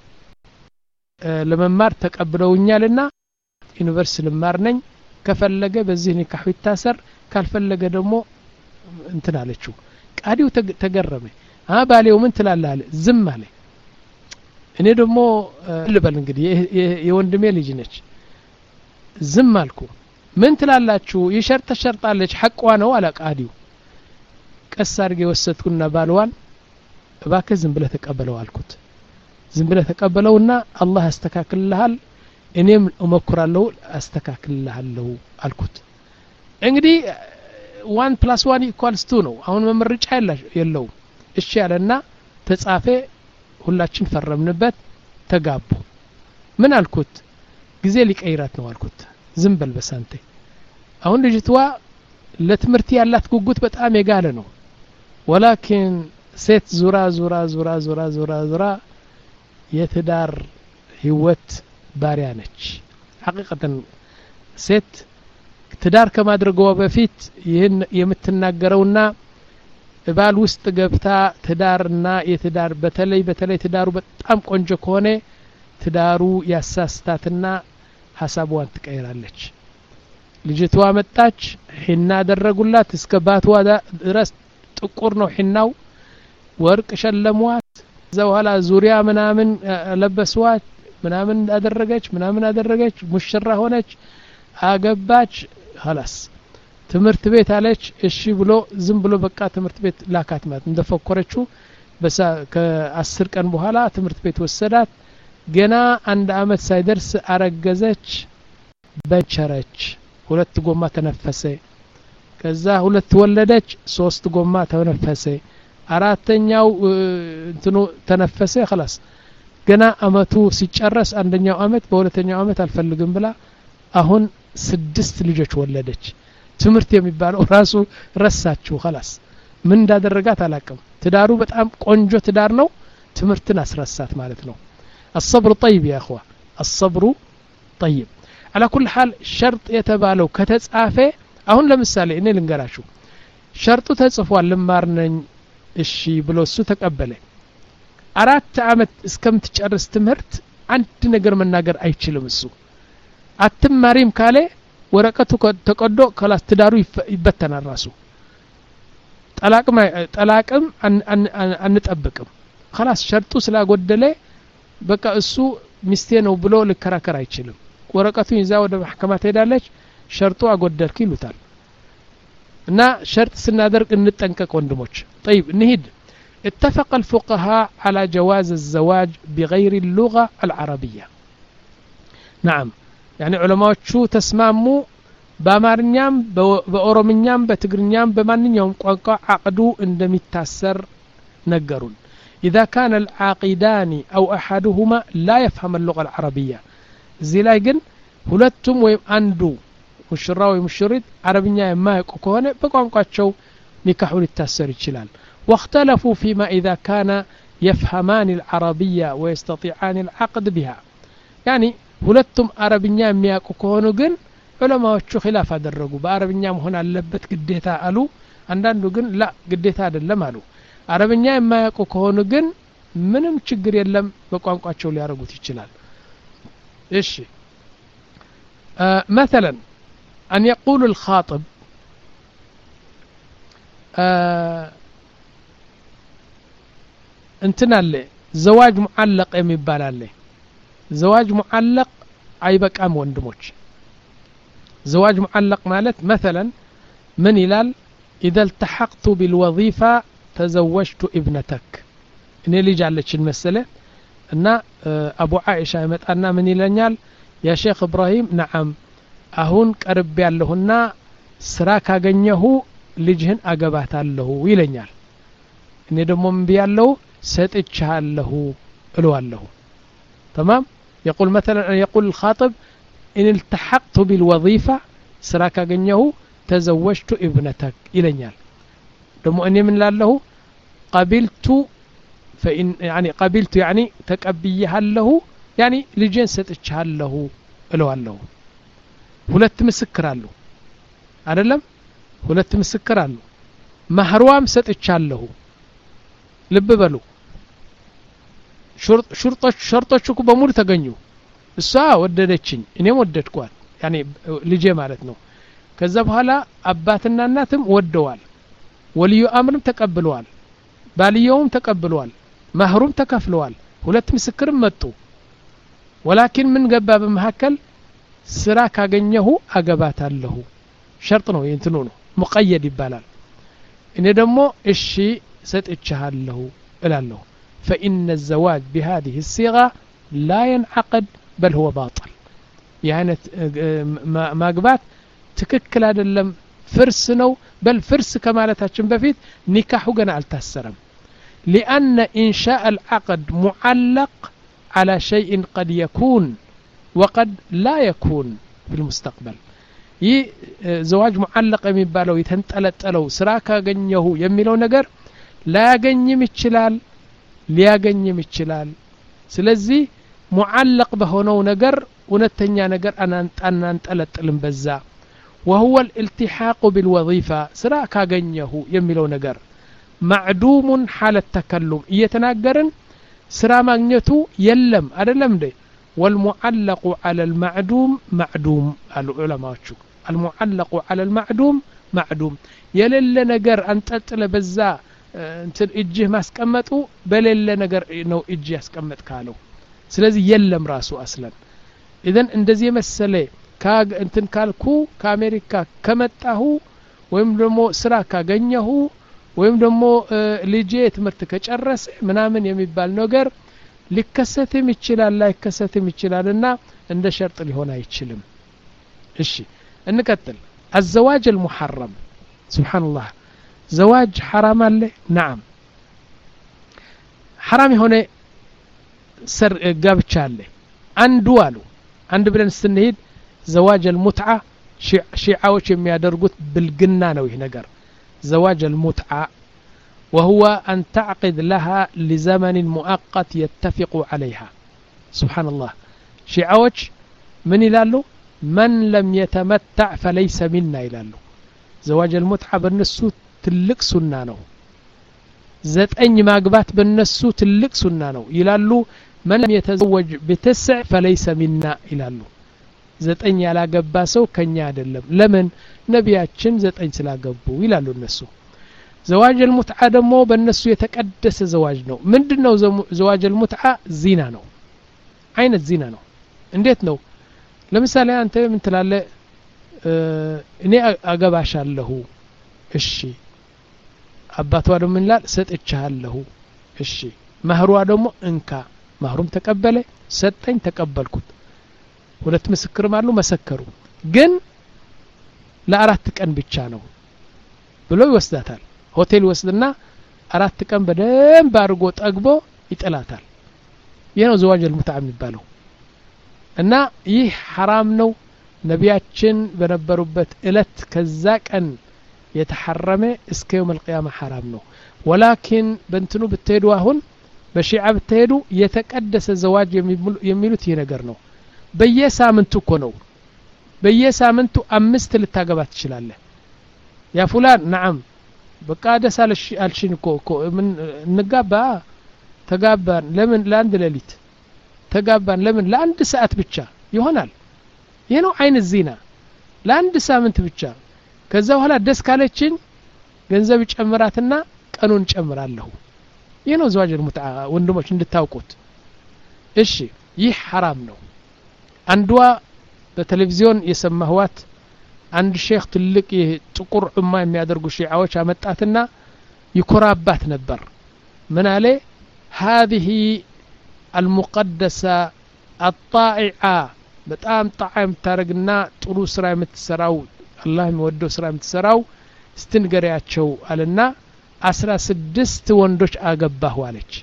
ለመማር ተቀብለውኛልና ዩኒቨርሲቲ ልማር ነኝ ከፈለገ በዚህ ንካህ ይታሰር ካልፈለገ ደግሞ እንትን አለችው ቃዲው ተገረመ አ ባሌው ምን ትላለህ አለ ዝም አለ እኔ ደግሞ ልበል እንግዲህ የወንድሜ ልጅ ነች ዝም አልኩ ምን ትላላችሁ ይሸርጥ ተሸርጣለች ሐቋ ነው አለ ቃዲው ቀስ አድርጌ ወሰድኩና ባልዋን እባክህ ዝም ብለህ ተቀበለው አልኩት ዝም ብለህ ተቀበለውና አላህ ያስተካክልልሃል እኔም እመክራለሁ አስተካክልልሃለሁ አልኩት እንግዲህ one plus one equals two ነው አሁን መመርጫ የለው እሺ ያለና ተጻፈ ሁላችን ፈረምንበት ተጋቡ ምን አልኩት ጊዜ ሊቀይራት ነው አልኩት ዝም በል በሳንቴ አሁን ልጅቷ ለትምህርት ያላት ጉጉት በጣም የጋለ ነው ወላኪን ሴት ዙራ ዙራ ዙራ ዙራ ዙራ ዙራ የትዳር ህይወት ባሪያ ነች ሐቂቀተን ሴት ትዳር ከማድረጓ በፊት ይህን የምትናገረውና ባል ውስጥ ገብታ ትዳርና የትዳር በተለይ በተለይ ትዳሩ በጣም ቆንጆ ከሆነ ትዳሩ ያሳስታትና ሐሳቧን ትቀይራለች ልጅቷ መጣች ሒና አደረጉላት እስከ ባትዋ ድረስ ጥቁር ነው ሒናው ወርቅ ሸለሟት ዘዋላ ዙሪያ ምናምን ለበስዋት ምናምን አደረገች ምናምን አደረገች ሙሽራ ሆነች አገባች خلاص ትምህርት ቤት አለች እሺ ብሎ ዝም ብሎ በቃ ትምህርት ቤት ላካት ማለት እንደፈከረችው በሳ ከ10 ቀን በኋላ ትምህርት ቤት ወሰዳት ገና አንድ አመት ሳይደርስ አረገዘች በቸረች ሁለት ጎማ ተነፈሰ ከዛ ሁለት ወለደች ሶስት ጎማ ተነፈሰ አራተኛው እንትኑ ተነፈሰ خلاص ገና አመቱ ሲጨረስ አንደኛው አመት በሁለተኛው አመት አልፈልግም ብላ አሁን ስድስት ልጆች ወለደች ትምህርት የሚባለው ራሱ ረሳችሁ خلاص ምን እንዳደረጋት አላቀም ትዳሩ በጣም ቆንጆ ትዳር ነው ትምህርትን አስረሳት ማለት ነው الصبر طيب يا اخوه الصبر طيب على كل حال شرط يتبالو كتጻፈ አሁን ለምሳሌ እኔ ልንገራችሁ ሸርጡ ተጽፏል ለማርነኝ እሺ ብሎ እሱ ተቀበለ አራት አመት እስከምትጨርስ ትምህርት አንድ ነገር መናገር አይችልም እሱ አትማሪም ካለ ወረቀቱ ተቀዶ ከላስ ትዳሩ ይበተናል ራሱ ጠላቅም ጠላቅም አንጠብቅም خلاص ሸርጡ ስላጎደለ በቃ እሱ ሚስቴ ነው ብሎ ለከራከር አይችልም ወረቀቱን ይዛ ወደ ማህከማ ትሄዳለች ሸርጡ አጎደልክ ይሉታል እና ሸርጥ ስናደርግ እንጠንቀቅ ወንድሞች طيب نهيد اتفق الفقهاء على جواز الزواج بغير اللغة العربية نعم يعني علماء شو تسمامو بامارنيام بأورومنيام بتقرنيام بماننيام قوانقا عقدو اندم التاسر نقرون إذا كان العاقدان أو أحدهما لا يفهم اللغة العربية زي لايقن هلتم ويم أندو مشرا ومشرد عربية ما يكون بقوانقا شو نكحو للتاسر الشلال واختلفوا فيما إذا كان يفهمان العربية ويستطيعان العقد بها يعني ሁለቱም አረብኛ የሚያውቁ ከሆኑ ግን ዑለማዎቹ ኺላፍ አደረጉ በአረብኛ መሆን አለበት ግዴታ አሉ አንዳንዱ ግን ላ ግዴታ አይደለም አሉ አረብኛ የማያውቁ ከሆኑ ግን ምንም ችግር የለም በቋንቋቸው ሊያረጉት ይችላል እሺ مثلا ان يقول الخاطب انتنا له زواج معلق የሚባል አለ زواج معلق አይበቃም ወንድሞች زواج معلق ማለት مثلا من ይላል اذا التحقت بالوظيفه تزوجت ابنتك እኔ ልጅ አለችን መሰለ እና አቡ አይሻ ይመጣና ምን ይለኛል ያ ሼክ ኢብራሂም نعم አሁን ቀርብ ያለሁና ስራ ካገኘሁ ልጅህን አገባታለሁ ይለኛል እኔ ደግሞ ምን ቢያለው ሰጥቻለሁ እለዋለሁ تمام يقول مثلا يقول الخاطب إن التحقت بالوظيفة سراك أغنيه تزوجت ابنتك إلينيال دمو أني من له قبلت فإن يعني قبلت يعني تكبيها له يعني لجين ستشهل له إلو له ሁለት ምስክር አሉ አይደለም ሁለት ምስክር አሉ ማህሯም ሰጥቻለሁ ልብ በሉ شرط شرطش شرطش እኮ በሙሉ ተገኙ እሷ ወደደችኝ እኔም ወደድኳት ያኔ ልጄ ማለት ነው ከዛ በኋላ አባትና እናትም ወደዋል ወልዩ አምርም ተቀብለዋል ባልየውም ተቀብለዋል ማህሩም ተከፍለዋል ሁለት ምስክርም መጡ ወላኪን ምን ገባ በመሐከል ስራ ካገኘሁ አገባታለሁ ሸርጥ ነው እንትኑ ነው ሙቀየድ ይባላል እኔ ደግሞ እሺ ሰጥቻለሁ እላለሁ فإن الزواج بهذه الصيغة لا ينعقد بل هو باطل يعني ما قبات تككل هذا اللم فرس نو بل فرس كمالتها بفيت نكاحه قنا التسرم لأن إنشاء العقد معلق على شيء قد يكون وقد لا يكون في المستقبل ይህ ዘዋጅ ሙዓለቅ የሚባለው የተንጠለጠለው ስራ ካገኘሁ የሚለው ነገር ላያገኝም ይችላል ሊያገኝም ይችላል ስለዚህ ሙዓለቅ በሆነው ነገር እውነተኛ ነገር አናንጠለጥልም በዛ وهو الالتحاق بالوظيفة ስራ ካገኘሁ የሚለው ነገር معدوم حال التكلم እየተናገርን ስራ ማግኘቱ የለም አይደለም እንዴ والمعلق على المعدوم معدوم العلماء المعلق على المعدوم معدوم የሌለ ነገር አንጠልጥለ በዛ እንትን እጅህ ማስቀመጡ በሌለ ነገር ነው እጅ ያስቀመጥ ካለው ስለዚህ የለም ራሱ አስለን اذا እንደዚህ መሰለ ካግ እንትን ካልኩ ከአሜሪካ ከመጣሁ ወይም ደግሞ ስራ ካገኘሁ ወይም ደግሞ ልጄ ትምህርት ከጨረሰ ምናምን የሚባል ነገር ሊከሰትም ይችላል ላይከሰትም ይችላልና እንደ ሸርጥ ሊሆን አይችልም እሺ እንቀጥል الزواج المحرم سبحان الله زواج حرام አለ نعم حرام የሆነ سر ጋብቻ አለ አንዱ አሉ አንድ ብለን ስንሄድ زواج المتعة شيعاዎች የሚያደርጉት ብልግና ነው ይሄ ነገር زواج المتعة وهو أن تعقد لها لزمن مؤقت يتفق عليها سبحان الله شيعاዎች من ይላሉ من لم يتمتع فليس منا ይላሉ زواج المتعة በእነሱ ትልቅ ሱና ነው ዘጠኝ ማግባት በእነሱ ትልቅ ሱና ነው ይላሉ من لم يتزوج بتسع فليس منا ይላሉ ዘጠኝ ያላገባ ሰው ከኛ አይደለም ለምን ነቢያችን ዘጠኝ ስላገቡ ይላሉ እነሱ زواج المتعة ደግሞ በእነሱ የተቀደሰ ዘዋጅ ነው ምንድነው زواج المتعة ዚና ነው አይነት ዚና ነው እንዴት ነው ለምሳሌ አንተ ምን ትላለህ እኔ አገባሻለሁ እሺ አባቷ ደግሞ ይላል ሰጥቻለሁ እሺ ማህሯ ደግሞ እንካ ማህሩም ተቀበለ ሰጠኝ ተቀበልኩት ሁለት ምስክርም አሉ መሰከሩ ግን ለአራት ቀን ብቻ ነው ብሎ ይወስዳታል ሆቴል ወስድና አራት ቀን በደንብ አርጎ ጠግቦ ይጥላታል ይሄ ነው زواج المتعة የሚባለው እና ይህ حرام ነው ነቢያችን በነበሩበት እለት ከዛ ቀን የተሐረመ እስከ يوم القيامة حرام ነው ولكن በእንትኑ ብትሄዱ አሁን በሺዓ ብትሄዱ የተቀደሰ ዘዋጅ የሚሉት ይሄ ነገር ነው በየሳምንቱ እኮ ነው በየሳምንቱ አምስት ልታገባ ትችላለህ ያ ፉላን نعم በቃ ደሳለሽ አልሽን እኮ እኮ ምን እንጋባ ተጋባን ለምን ለአንድ ሌሊት ተጋባን ለምን ለአንድ ሰዓት ብቻ ይሆናል ይሄ ነው አይነት ዚና ለአንድ ሳምንት ብቻ ከዛ በኋላ ደስ ካለችን ገንዘብ ይጨምራትና ቀኑን ጨምራለሁ ይሄ ነው زواج المتعة ወንድሞች እንድታውቁት እሺ ይህ حرام ነው አንዷ በቴሌቪዥን የሰማህዋት አንድ ሼክ ትልቅ ጥቁር ዑማ የሚያደርጉ ሺዓዎች አመጣትና ይኮራባት ነበር ምን አለ هذه المقدسة الطائعة በጣም ጣዓም ታረግና ጥሩ ስራ የምትሰራው አላህ የሚወደው ስራ የምትሰራው ስትንገሪያቸው አለና አስራ ስድስት ወንዶች አገባሁ አለች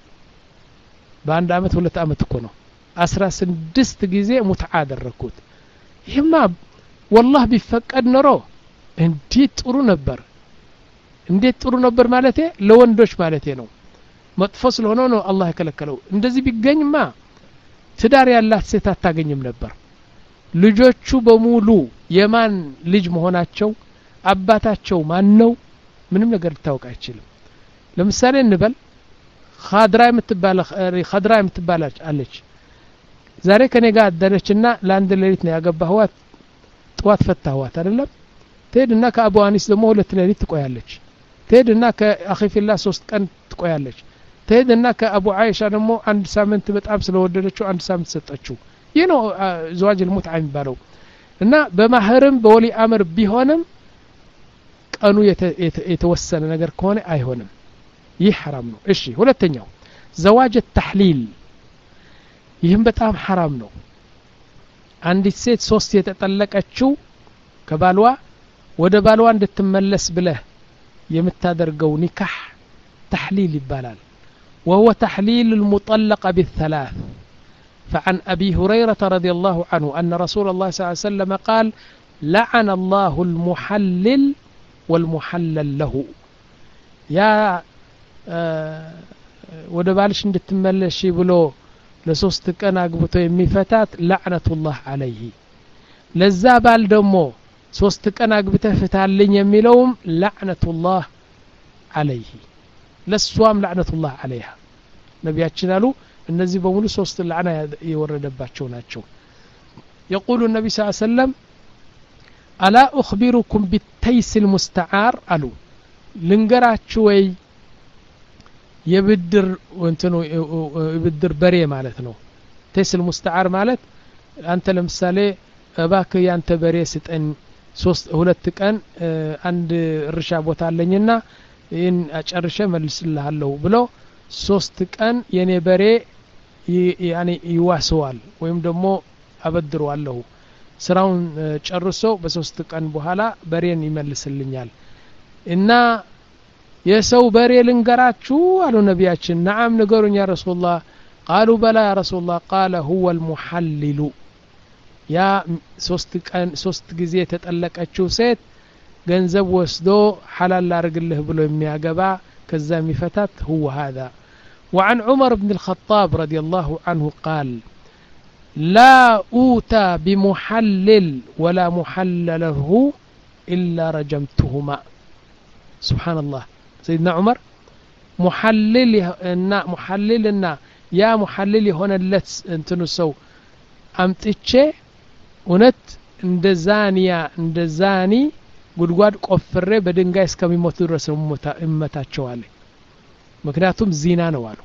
በአንድ አመት ሁለት አመት እኮ ነው አስራ ስድስት ጊዜ ሙትዓ አደረኩት ይሄማ والله ቢፈቀድ ኖሮ እንዴት ጥሩ ነበር እንዴት ጥሩ ነበር ማለቴ ለወንዶች ማለቴ ነው መጥፎ ስለሆነ ነው አላህ የከለከለው እንደዚህ ቢገኝማ ትዳር ያላት ሴት አታገኝም ነበር ልጆቹ በሙሉ የማን ልጅ መሆናቸው አባታቸው ማን ነው ምንም ነገር ልታውቅ አይችልም ለምሳሌ እንበል ኻድራ የምትባል ኻድራ የምትባል አለች ዛሬ ከኔ ጋር አደረችና ለአንድ ሌሊት ነው ያገባኋት ጧት ፈታኋት አይደለም ትሄድና ከአቡ አኒስ ደግሞ ሁለት ሌሊት ትቆያለች ትሄድና ከአኺፊላ ሶስት ቀን ትቆያለች ትሄድና ከአቡ አይሻ ደግሞ አንድ ሳምንት በጣም ስለወደደችው አንድ ሳምንት ሰጠችው ይሄ ነው زواج المتعة የሚባለው እና በማህርም በወሊ አምር ቢሆንም ቀኑ የተወሰነ ነገር ከሆነ አይሆንም ይህ حرام ነው እሺ ሁለተኛው زواج التحليل ይህም በጣም حرام ነው አንዲት ሴት ሶስት የተጠለቀችው ከባልዋ ወደ ባልዋ እንድትመለስ ብለህ የምታደርገው ኒካህ تحليل ይባላል وهو تحليل المطلقة بالثلاث فعن أبي هريرة رضي الله عنه أن رسول الله صلى الله عليه وسلم قال لعن الله المحلل والمحلل له يا ወደ ባልሽ እንድትመለሺ ብሎ ለሶስት ቀን አግብቶ የሚፈታት ለዕነቱላህ አለይሂ ለዛ ባል ደግሞ ሶስት ቀን አግብተህ ፍታልኝ የሚለውም ለዕነቱላህ አለይሂ ለሷም ለዕነቱላህ አለይሃ ነቢያችን አሉ እነዚህ በሙሉ ሶስት ለዕና የወረደባቸው ናቸው يقول النبي صلى الله عليه وسلم ألا أخبركم بالتيس المستعار አሉ ልንገራችሁ ወይ የብድር ወንተኑ የብድር በሬ ማለት ነው ተይስ المستعار ማለት አንተ ለምሳሌ እባክህ ያንተ በሬ ስጠኝ ሶስት ሁለት ቀን አንድ እርሻ ቦታ አለኝና ይሄን አጨርሼ መልስልሃለሁ ብሎ ሶስት ቀን የኔ በሬ ያኒ ይዋሰዋል ወይም ደግሞ አበድረዋለሁ ስራውን ጨርሶ በሶስት ቀን በኋላ በሬን ይመልስልኛል እና የሰው በሬ ልንገራችሁ አሉ ነቢያችን نعم ንገሩኝ ያ ረሱላህ قالوا بلى يا رسول الله قال هو المحلل يا ሶስት ቀን ሶስት ጊዜ ተጠለቀችው ሴት ገንዘብ ወስዶ حلال ላርግልህ ብሎ የሚያገባ ከዛ የሚፈታት هو هذا وعن عمر بن الخطاب رضي الله عنه قال لا أوتى بمحلل ولا محلل له إلا رجمتهما سبحان الله سيدنا عمر محلل محللنا يا محلل هنا اللت انتنو سو أمتتشي እውነት እንደ ዛኒያ እንደ ዛኒ ጉድጓድ ቆፍሬ በድንጋይ እስከሚሞት ድረስ እመታቸዋል ምክንያቱም ዚና ነው አሉ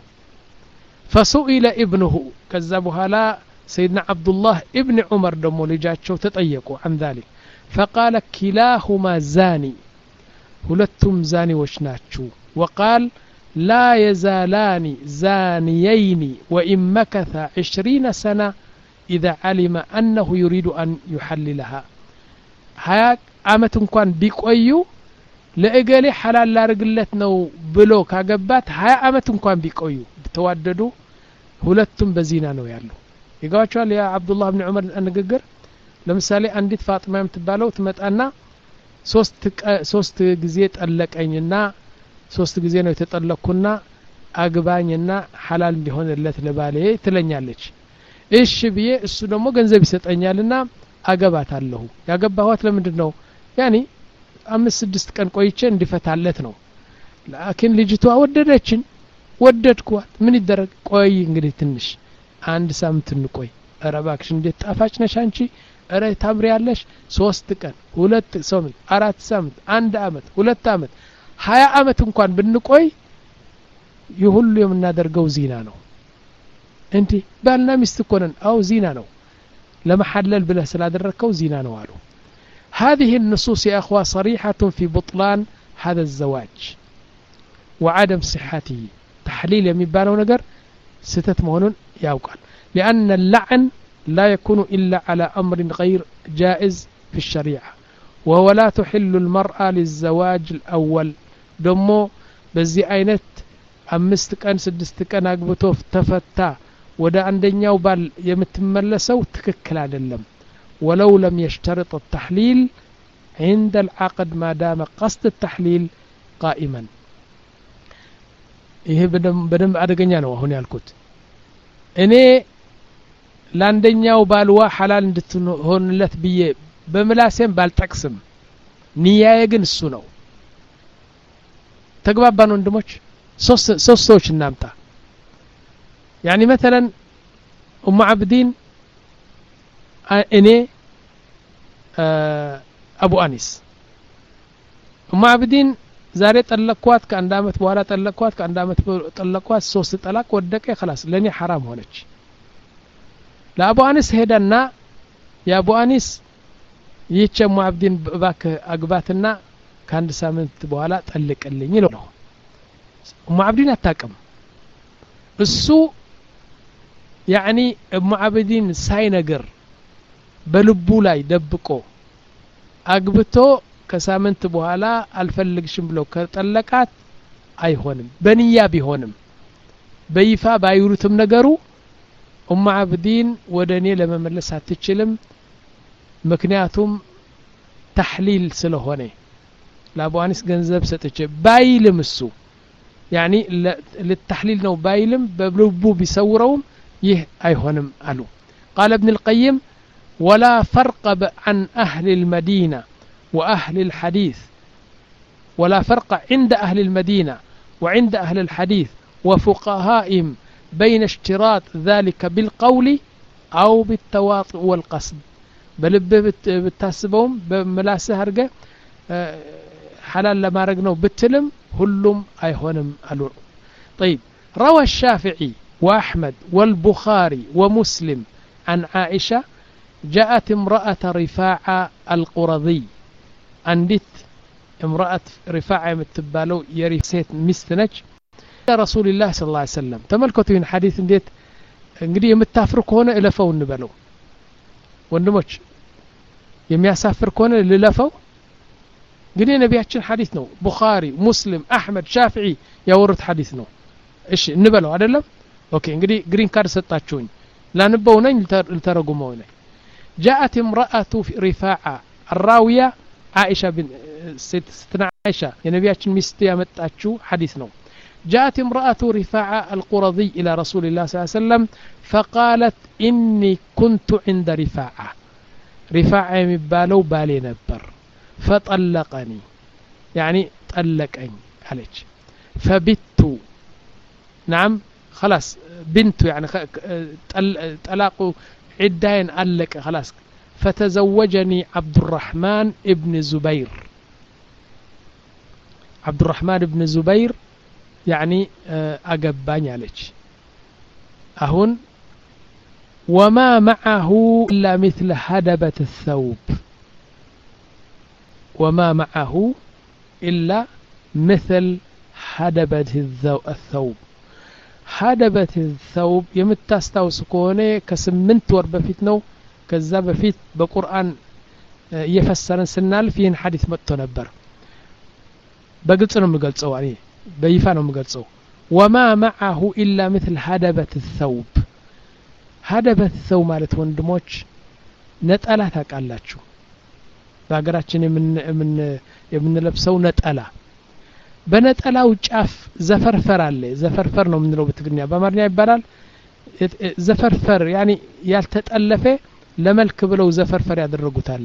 فسئل ابنه ከዛ በኋላ سيدنا عبد الله ابن عمر ደሞ ልጃቸው ተጠየቁ عن ذلك فقال كلاهما زاني ሁለቱም ዛኒዎች ናቸው وقال لا يزالان زانيين وإن مكث عشرين سنة إذا علم أنه يريد أن يحللها هاك عامت እንኳን ቢቆዩ ለእገሌ حلال ላርግለት ነው ብሎ ካገባት ሀያ አመት እንኳን ቢቆዩ ተዋደዱ ሁለቱም በዚና ነው ያለው ይጋቻል ያ አብዱላህ ኢብኑ ዑመር አንግግር ለምሳሌ አንዲት ፋጢማ የምትባለው ትመጣና ሶስት ሶስት ጊዜ ጠለቀኝና ሶስት ጊዜ ነው የተጠለኩና አግባኝና حلال እንዲሆንለት ለባሌ ትለኛለች እሺ ብዬ እሱ ደግሞ ገንዘብ ይሰጠኛልና አገባታለሁ ያገባኋት ለምንድነው ያኒ አምስት ስድስት ቀን ቆይቼ እንዲፈታለት ነው ላኪን ልጅቷ ወደደችን ወደድኳት ምን ይደረግ ቆይ እንግዲህ ትንሽ አንድ ሳምንት እንቆይ አረባክሽ እንዴት ጣፋጭ ነሽ አንቺ አረ ታምሪያለሽ ሶስት ቀን ሁለት ሳምንት አራት ሳምንት አንድ አመት ሁለት አመት ሀያ አመት እንኳን ብንቆይ ይሁሉ የምናደርገው ዚና ነው እንዴ ባልና ሚስት ኮነን አው ዚና ነው ለመሐለል ብለ ስላደረከው ዚና ነው አሉ هذه النصوص يا اخوة صريحة في بطلان هذا الزواج وعدم صحته تحليل የሚባለው ነገር ስተት መሆኑን ያውቃል لأن اللعن لا يكون إلا على أمر غير جائز في الشريعة وهو لا تحل المرأة للزواج الأول دمو بزي አይነት አምስት ቀን ስድስት ቀን አግብቶ ተፈታ ወደ አንደኛው ባል የምትመለሰው ትክክል አይደለም ولو لم يشترط التحليل عند العقد ما دام قصد التحليل قائما ይሄ በደም አደገኛ ነው አሁን ያልኩት እኔ ለአንደኛው ባልዋ حلال እንድትሆንለት ብዬ በመላሴም ባልጠቅስም ንያዬ ግን እሱ ነው ተግባባን ወንድሞች ሶስት ሶስት ሰዎች እናምጣ يعني مثلا ام عبدين እኔ አቡ አኒስ ام عبدين ዛሬ ጠለቅኳት ከአንድ አመት በኋላ ጠለቅኳት ከአንድ አመት ጠለቅኳት ሶስት ጠላቅ ወደቀ خلاص ለኔ حرام ሆነች ለአቡ አኒስ ሄደና የአቡ አኒስ ይህች ام عبدين ባክ አግባትና ከአንድ ሳምንት በኋላ ጠልቅልኝ ይለው ነው ام عبدين አታቀም እሱ يعني ام عبدين ሳይነገር በልቡ ላይ ደብቆ አግብቶ ከሳምንት በኋላ አልፈልግሽም ብሎ ከጠለቃት አይሆንም በንያ ቢሆንም በይፋ ባይሩትም ነገሩ ام عبدين ወደኔ ለመመለስ አትችልም ምክንያቱም ተሕሊል ስለሆነ ለአቡ አኒስ ገንዘብ ሰጥቼ ባይልም እሱ ያኒ ለተሕሊል ነው ባይልም በልቡ ቢሰውረውም ይህ አይሆንም አሉ قال ابن القيم ولا فرق عن أهل المدينة وأهل الحديث ولا فرق عند أهل المدينة وعند أهل الحديث وفقهائهم بين اشتراط ذلك بالقول أو بالتواطؤ والقصد بلب بتاسبهم بملاسه هرجة حلال لما رجنوا بتلم هلم أيهونم ألو طيب روى الشافعي وأحمد والبخاري ومسلم عن عائشة جاءت امرأة رفاعة القرظي أندت امرأة رفاعة متبالو يريسيت مستنج رسول الله صلى الله عليه وسلم تملكتوا من حديث ديت እንግዲህ የምታፍር ከሆነ እለፈው እንበለው ወንድሞች የሚያሳፍር ከሆነ ልለፈው እንግዲህ ነብያችን ሐዲስ ነው ቡኻሪ ሙስሊም አህመድ ሻፊዒ ያወሩት ሐዲስ ነው እሺ እንበለው አይደለም ኦኬ እንግዲህ ግሪን ካርድ ሰጣችሁኝ ላንበው ነኝ ልተረጉመው ነኝ جاءت امرأة رفاعة الراوية عائشة بن ستنا عائشة የነብያችን ሚስት ያመጣችው ሐዲስ ነው جاءت امرأة رفاعة القرظي إلى رسول الله صلى الله عليه وسلم فقالت إني كنت عند رفاعة رفاعة مبالو بالي نبر فطلقني يعني طلقني عليك فبت نعم خلاص بنت يعني طلاقوا عدين علق خلاص فتزوجني عبد الرحمن ابن زبير عبد الرحمن ابن زبير يعني أقباني عليك أهون وما معه إلا مثل هدبة الثوب وما معه إلا مثل هدبة الثوب هدبة الثوب يمتاستاوس كوني كسمنت ور بفيتنو كذا بفيت بقرآن يفسرن سنال فين حديث متو نبر بقلت أنا مقلت عليه بيفانو مقلصو وما معه إلا مثل هدبة الثوب هدبة الثوب مالت وندموش نتألا تاقالاچو بأقراتشن من من من لبسو نتألا بنتألاو ጫፍ زفرفر አለ زفرفر ነው ምንለው በትግርኛ በአማርኛ ይባላል زفرفر يعني ያልተጠለፈ ለመልክ ብለው زفرفر ያደረጉታል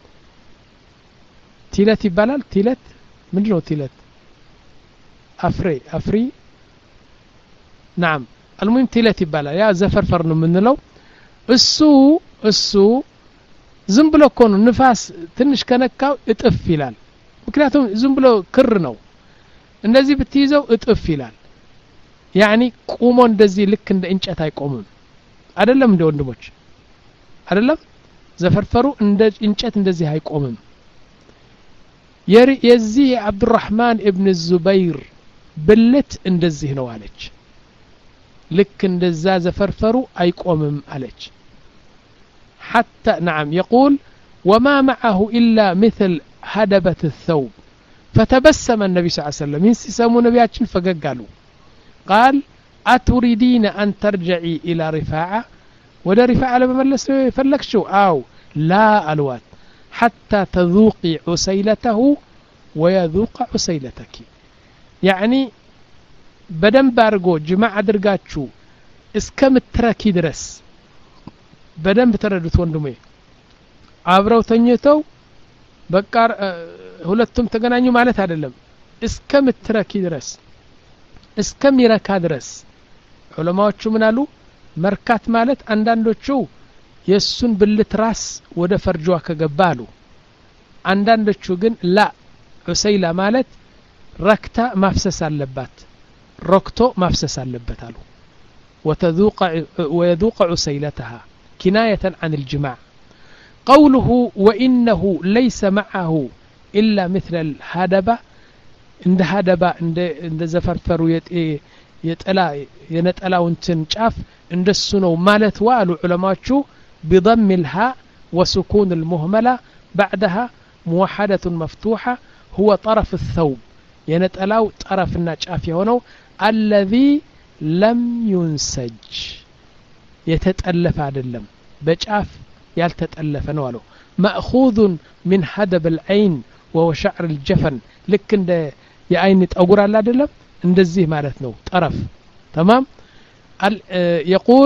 ቲለት ይባላል ቲለት ምንድነው ቲለት أفري أفري نعم المهم تيلت يبالا يا زفرفر ነው ምንለው እሱ እሱ ዝም ብሎ እኮ ነው ንፋስ ትንሽ ከነካው እጥፍ ይላል ምክንያቱም ዝም ብሎ ክር ነው እንደዚህ ብትይዘው እጥፍ ይላል يعني ቆሞ እንደዚህ ልክ እንደ እንጨት አይቆምም አይደለም እንደ ወንድሞች አይደለም ዘፈርፈሩ እንደ እንጨት እንደዚህ አይቆምም የዚህ አብዱራህማን ኢብኑ ዙበይር ብልት እንደዚህ ነው አለች ልክ እንደዛ ዘፈርፈሩ አይቆምም አለች حتى نعم يقول وما معه إلا مثل هدبة الثوب فتبسم النبي صلى الله عليه وسلم يسموا نبياتشن فقالوا قال أتريدين أن ترجعي إلى رفاعة ولا رفاعة لما ملس فلك شو أو لا ألوات حتى تذوقي عسيلته ويذوق عسيلتك يعني بدن بارغو جماعة درقاتشو اسكم التراكي درس بدن بتردت وندمي عبرو تنيتو بقار ሁለቱም ተገናኙ ማለት አይደለም እስከም ትራኪ ድረስ እስከም ይረካ ድረስ ዑለማዎቹ ምን አሉ መርካት ማለት አንዳንዶቹ የሱን ብልት ራስ ወደ ፈርጇ ከገባሉ አንዳንዶቹ ግን ላ ዑሰይላ ማለት ረክታ ማፍሰስ አለባት ረክቶ ማፍሰስ አለበት አሉ وتذوق ويذوق عسيلتها كناية عن الجماع قوله وإنه ليس معه إلا مثل الهدبة عند هدبة عند عند زفرفرو يت يتألا ينتألا ونتنشاف عند السنو مالت والو علماء بضم الهاء وسكون المهملة بعدها موحدة مفتوحة هو طرف الثوب ينتألاو طرف النشاف يهونو الذي لم ينسج يتتألف على اللم بجاف ያልተጠለፈ ነው አለው مأخوذ من حدب العين وهو شعر الجفن ልክ እንደ የአይን ጠጉር አለ አይደለም እንደዚህ ማለት ነው ጠረፍ تمام يقول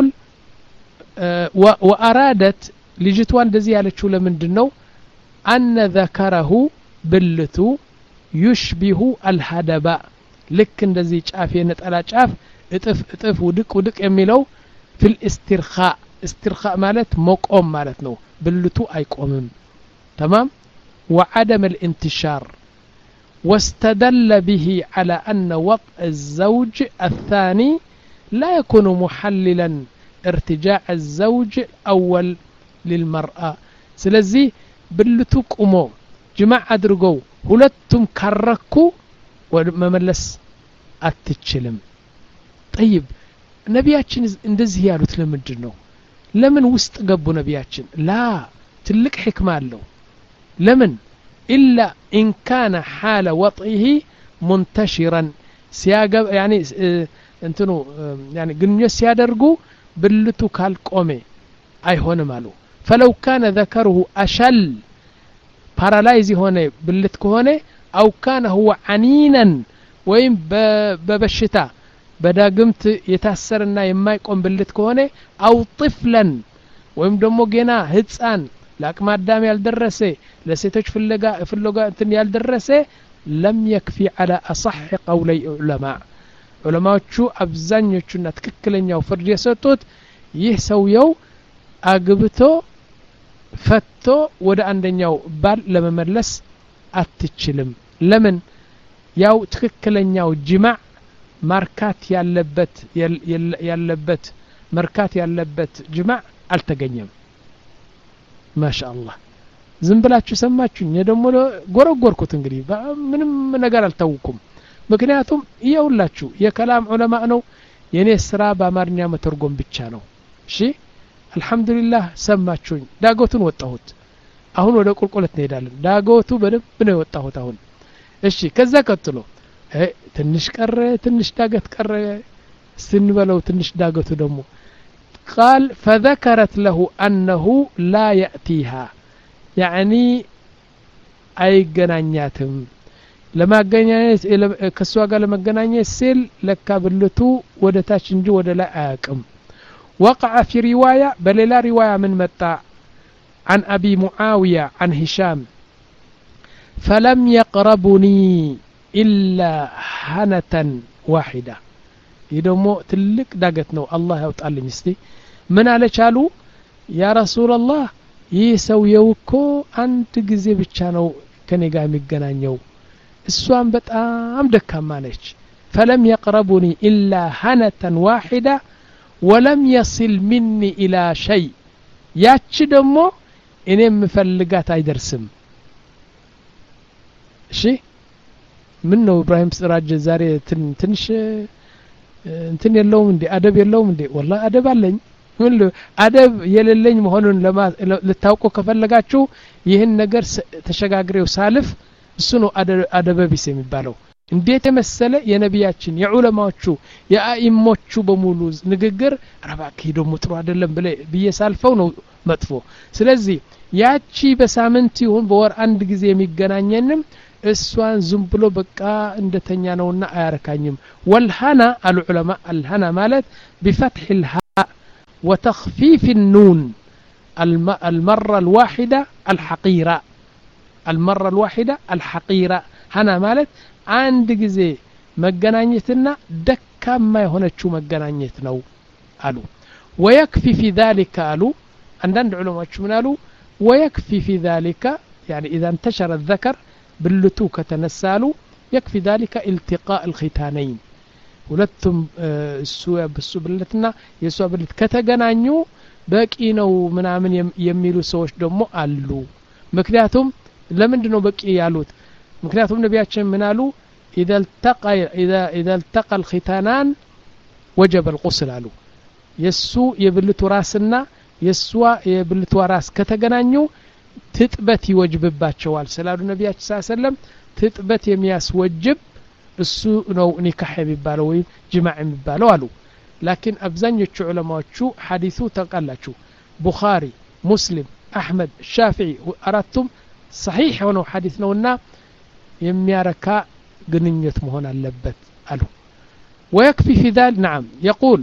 وأرادت ልጅቷ እንደዚህ ያለችው ለምንድነው أن ذكره ብልቱ يشبه الحدب ልክ እንደዚህ ጫፍ የነጠላ ጫፍ እጥፍ እጥፍ ውድቅ ውድቅ የሚለው في الاسترخاء استرخاء ማለት መቆም ማለት ነው ብልቱ አይቆምም تمام وعدم الانتشار واستدل به على أن وطء الزوج الثاني لا يكون محللا ارتجاع الزوج الأول للمرأة ስለዚህ ብልቱ ቆሞ ጅማዕ አድርገው ሁለቱም ካረኩ መመለስ አትችልም طيب ነቢያችን እንደዚህ ያሉት ለምንድን ነው ለምን ውስጥ ገቡ ነቢያችን ላ ትልቅ ሕክማ አለው ለምን إلا إن كان حال وطئه منتشرا سياق يعني انتنو يعني قنيو سيادرقو بلتو كالقومي أي هون مالو فلو كان ذكره أشل بارالايزي هون بلتكو هون أو كان هو عنينا وين ببشتا بدا قمت يتأثرنا يما يقوم بلتكو هون أو طفلا وين دمو جنا هتسان لكن ما دام يالدرسه لسيتوش في اللقاء في اللقاء انتن يالدرسه لم يكفي على أصح قولي علماء علماء شو أبزانيو شو نتككلن يو فرد يسوتوت يهسو يو أقبتو فتو ودا عندن يو بال لما ملس أتتشلم لمن يو تككلن يو جمع ماركات ياللبت ياللبت ماركات ياللبت جمع التقنيم ما شاء الله زنبلاችሁ ሰማችሁኝ የደሞ ጎረጎርኩት እንግዲህ ምንም ነገር አልተውኩም ምክንያቱም ይኸውላችሁ የከላም ዑለማ ነው የኔ ስራ በአማርኛ መተርጎም ብቻ ነው እሺ አልহামዱሊላህ ሰማችሁኝ ዳጎቱን ወጣሁት አሁን ወደ ቁልቁለት እንሄዳለን ዳጎቱ በደንብ ነው ወጣሁት አሁን እሺ ከዛ ቀጥሎ ትንሽ ቀረ ትንሽ ዳገት ቀረ ስንበለው ትንሽ ዳገቱ ደግሞ قال فذكرت له أنه لا يأتيها يعني أي جنانياتهم لما جنانيت كسواقة لما جنانيت سيل لك بلتو ودتاش نجو ولا آكم وقع في رواية بل لا رواية من متى عن أبي معاوية عن هشام فلم يقربني إلا حنة واحدة يدومو تلك داقتنو الله يوتقلن يستي من على شالو يا رسول الله يسويو كو አንድ ጊዜ ብቻ ነው ከኔ ጋር የሚገናኘው እሷም በጣም ደካማ ነች فلم يقربني إلا هنة واحدة ولم يصل مني إلى شيء ያቺ ደግሞ እኔም መፈልጋት አይደርስም እሺ ምን ነው ኢብራሂም ስራጅ ዛሬ ትንሽ እንትን የለውም እንዴ አደብ የለውም እንዴ والله አደብ አለኝ ሁሉ አደብ የሌለኝ መሆኑን ለታውቁ ከፈለጋችሁ ይህን ነገር ተሸጋግሬው ሳልፍ እሱ ነው አደብ ቢስ የሚባለው እንዴት መሰለ የነቢያችን የዑለማዎቹ የአኢሞቹ በሙሉ ንግግር አረባክ ሄዶ ሙጥሩ አይደለም ብለ በየሳልፈው ነው መጥፎ ስለዚህ ያቺ በሳምንት ይሁን በወር አንድ ጊዜ የሚገናኘንም እሷን ዝም ብሎ በቃ እንደተኛ ነውና አያረካኝም والهنا العلماء الهنا ማለት بفتح الهاء وتخفيف النون المرة الواحدة الحقيرة المرة الواحدة الحقيرة هنا ማለት አንድ ጊዜ መገናኘትና ደካማ የሆነችው መገናኘት ነው አሉ ويكفي في ذلك አሉ አንዳንድ ዑለማዎች ምን አሉ ويكفي في ذلك يعني إذا انتشر الذكر بلتو كتنسالو يكفي ذلك التقاء الختانين ሁለቱም ሱያ በሱብለትና የሱያ ብልት ከተገናኙ በቂ ነው ምናምን የሚሉ ሰዎች ደግሞ አሉ ምክንያቱም ለምንድን ነው በቂ ያሉት ምክንያቱም ነቢያችን ምን አሉ اذا التقى اذا اذا التقى الختانان وجب الغسل አሉ የሱ የብልቱ ራስና የሷ የብልቱ ራስ ከተገናኙ ትጥበት ይወጅብባቸዋል ስላሉ ነቢያችን ሰለላሁ ዐለይሂ ወሰለም ትጥበት የሚያስወጅብ እሱ ነው ኒካህ የሚባለው ወይ ጅማዕ የሚባለው አሉ ላኪን አብዛኞቹ ዑለማዎቹ ሐዲሱ ተቀላችሁ ቡኻሪ ሙስሊም أحمد الشافعي أردتم صحيح ሆነው ሐዲስ ነውና የሚያረካ ግንኙነት መሆን አለበት አሉ ويكفي في ذلك نعم يقول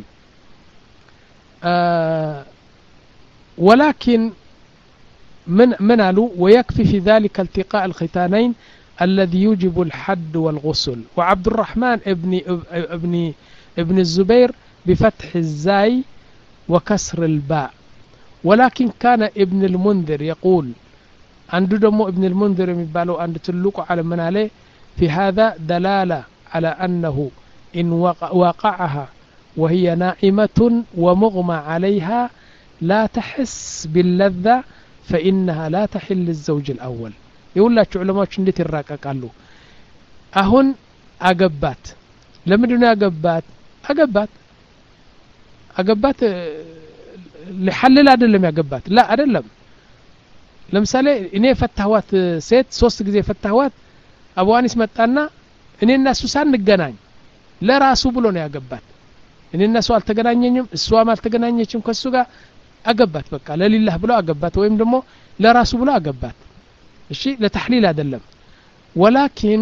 آه ولكن من من قالوا ويكفي في ذلك التقاء الختانين الذي يوجب الحد والغسل وعبد الرحمن ابن ابن ابن الزبير بفتح الزاي وكسر الباء ولكن كان ابن المنذر يقول عنده دمو ابن المنذر يبالو عند تلوق على من عليه في هذا دلالة على أنه إن وقعها وهي نائمة ومغمى عليها لا تحس باللذة فإنها لا تحل للزوج الأول يقول لك علماء شندت الراكا قالوا أهون أقبات لما دون أقبات أقبات أقبات لحلل أدلم يقبات لا أدلم ለምሳሌ እኔ ፈታህዋት ሴት ሶስት ጊዜ ፈታህዋት አቡ አኒስ መጣና እኔ እና እሱ ሳንገናኝ ለራሱ ብሎ ነው ያገባት እኔ እና እሱ አልተገናኘኝም እሷም አልተገናኘችም ከሱ ጋር አገባት በቃ ለሊላህ ብሎ አገባት ወይም ደግሞ ለራሱ ብሎ አገባት እሺ ለተህሊል አይደለም ወላኪን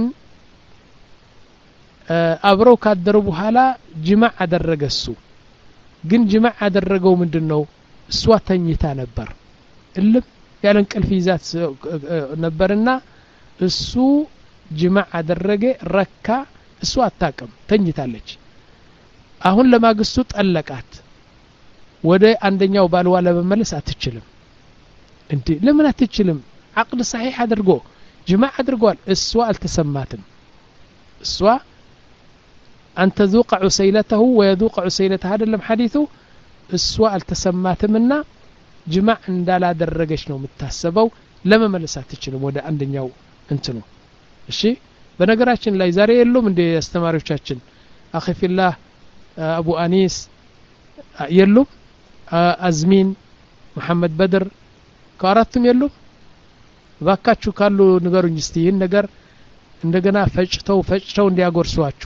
አብረው ካደሩ በኋላ ጅማዕ አደረገ እሱ ግን ጅማዕ አደረገው ምንድነው እሷ ተኝታ ነበር እልም ያለ እንቅልፍ ይዛት ነበርና እሱ ጅማዕ አደረገ ረካ እሱ አታቀም ተኝታለች አሁን ለማግስቱ ጠለቃት ወደ አንደኛው ባልዋ ለመመለስ አትችልም እንዴ ለምን አትችልም عقد صحيح አድርጎ ጅማዕ አድርጓል እሷ አልተሰማትም እሷ أن تذوق عسيلته ويذوق عسيلته هذا اللي حديثه እሷ አልተሰማትምና ጅማዕ እንዳላደረገች ነው የምታሰበው ለመመለስ አትችልም ወደ አንደኛው እንትኑ እሺ በነገራችን ላይ ዛሬ የሉም እንደ አስተማሪዎቻችን اخي في الله አቡ አኒስ የሉም አዝሚን መሐመድ በድር ከአራቱም የሉም ባካችሁ ካሉ ንገሩኝ እስቲ ይሄን ነገር እንደገና ፈጭተው ፈጭተው እንዲያጎርሷችሁ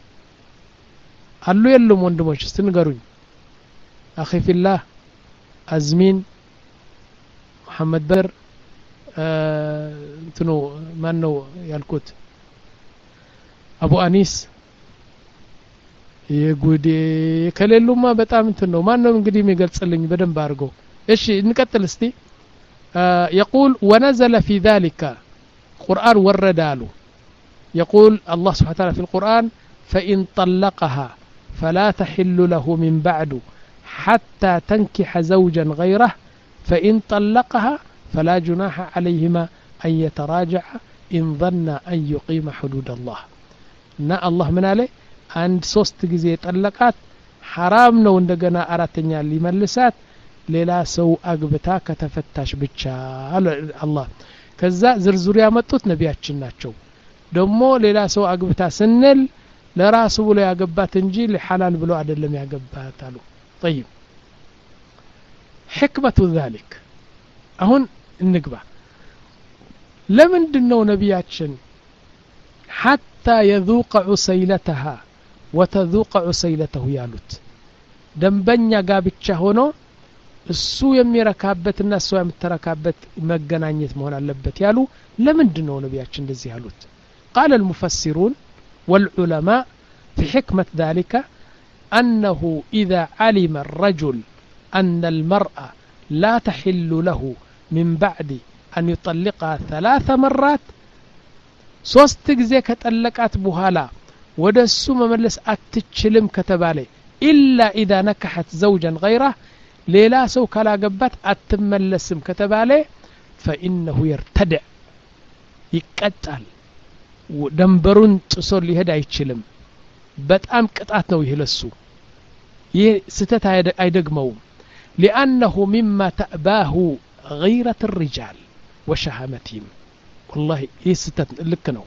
አሉ የሉም ወንድሞች እስቲ ንገሩኝ اخي في الله አዝሚን መሐመድ በድር እንትኑ ማን ነው ያልኩት አቡ አኒስ የጉዴ ከሌሉማ በጣም እንትን ነው ማን ነው እንግዲህ የሚገልጽልኝ በደንብ አድርጎ እሺ እንቀጥል እስቲ يقول ونزل في ذلك قرآن وردالو يقول الله سبحانه وتعالى في القرآن فإن طلقها فلا تحل له من بعد حتى تنكح زوجا غيره فإن طلقها فلا جناح عليهما أن يتراجع إن ظن أن يقيم حدود الله نا الله من عليه عند ሶስት ጊዜ ጠለቃት حرام ነው እንደገና አራተኛ ሊመልሳት ሌላ ሰው አግብታ ከተፈታሽ ብቻ አላህ ከዛ ዝርዝሩ ያመጡት ነቢያችን ናቸው ደግሞ ሌላ ሰው አግብታ ስንል ለራሱ ብሎ ያገባት እንጂ ለሐላል ብሎ አይደለም ያገባት አሉ طيب حكمة ذلك አሁን እንግባ ለምንድነው ነቢያችን حتى يذوق عسيلتها وتذوق عسيلته ያሉት ደንበኛ ጋብቻ ሆኖ እሱ የሚረካበትና እሱ የምትረካበት መገናኘት መሆን አለበት ያሉ ለምንድነው ነቢያችን እንደዚህ ያሉት قال المفسرون والعلماء في حكمة ذلك أنه إذا علم الرجل أن المرأة لا تحل له من بعد أن يطلقها ثلاث مرات ሶስት ጊዜ ከጠለቃት በኋላ ወደሱ መመለስ አትችልም ከተባለ إلا إذا نكحت زوجا غيره ሌላ ሰው ካላገባት አትመለስም ከተባለ فإنه يرتدع ይቀጣል ደንበሩን ጥሶ ሊሄድ አይችልም በጣም ቅጣት ነው ይለሱ ይህ ስተት አይደግመው لأنه مما تأباه غيرة الرجال وشهامتهم والله ይህ ስተት ልክ ነው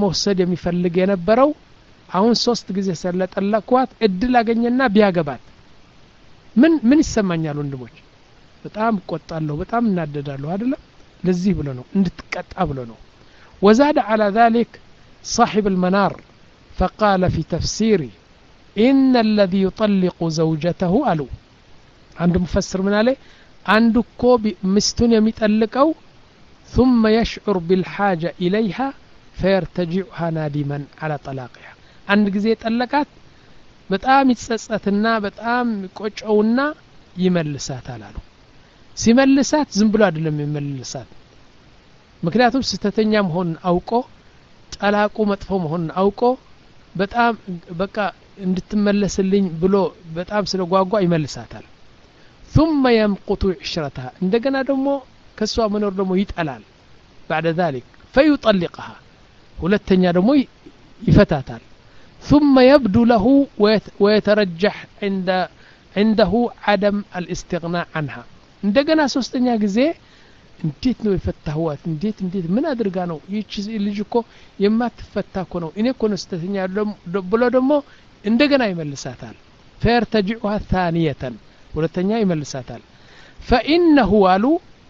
መውሰድ የሚፈልግ የነበረው አሁን ሶስት ጊዜ ስለጠለቅኳት እድል አገኘና ቢያገባት ምን ምን ይሰማኛል ወንድሞች በጣም ቆጣለሁ በጣም እናደዳለሁ አይደለም ለዚህ ብሎ ነው እንድትቀጣ ብሎ ነው وزاد على ذلك صاحب المنار فقال في تفسيره إن الذي يطلق زوجته ألو عند مفسر من عليه عند كوب مستون يميتألقوا ثم يشعر بالحاجة إليها فيرتجعها نادما على طلاقها عند ጊዜ ጠለቃት በጣም ይጸጸትና በጣም ቆጨውና ይመልሳታል አሉ ሲመልሳት ዝም ብሎ አይደለም ይመልሳት ምክንያቱም ስተተኛ መሆን አውቆ ጠላቁ መጥፎ መሆን አውቆ በጣም በቃ እንድትመለስልኝ ብሎ በጣም ስለጓጓ ይመልሳታል ثم يمقت عشرتها እንደገና ደግሞ ከሷ መኖር ደግሞ ይጠላል بعد ذلك فيطلقها ሁለተኛ ደግሞ ይፈታታል ثم يبدو له ويترجح عند عنده عدم الاستغناء عنها እንደገና ሶስተኛ ጊዜ እንዴት ነው የፈታሁት እንዴት እንዴት ምን አድርጋ ነው ይቺ ልጅ እኮ የማትፈታ እኮ ነው እኔ እኮ ነው ስተኛ ብሎ ደግሞ እንደገና ይመልሳታል فيرتجعها ثانية ሁለተኛ ይመልሳታል فإنه አሉ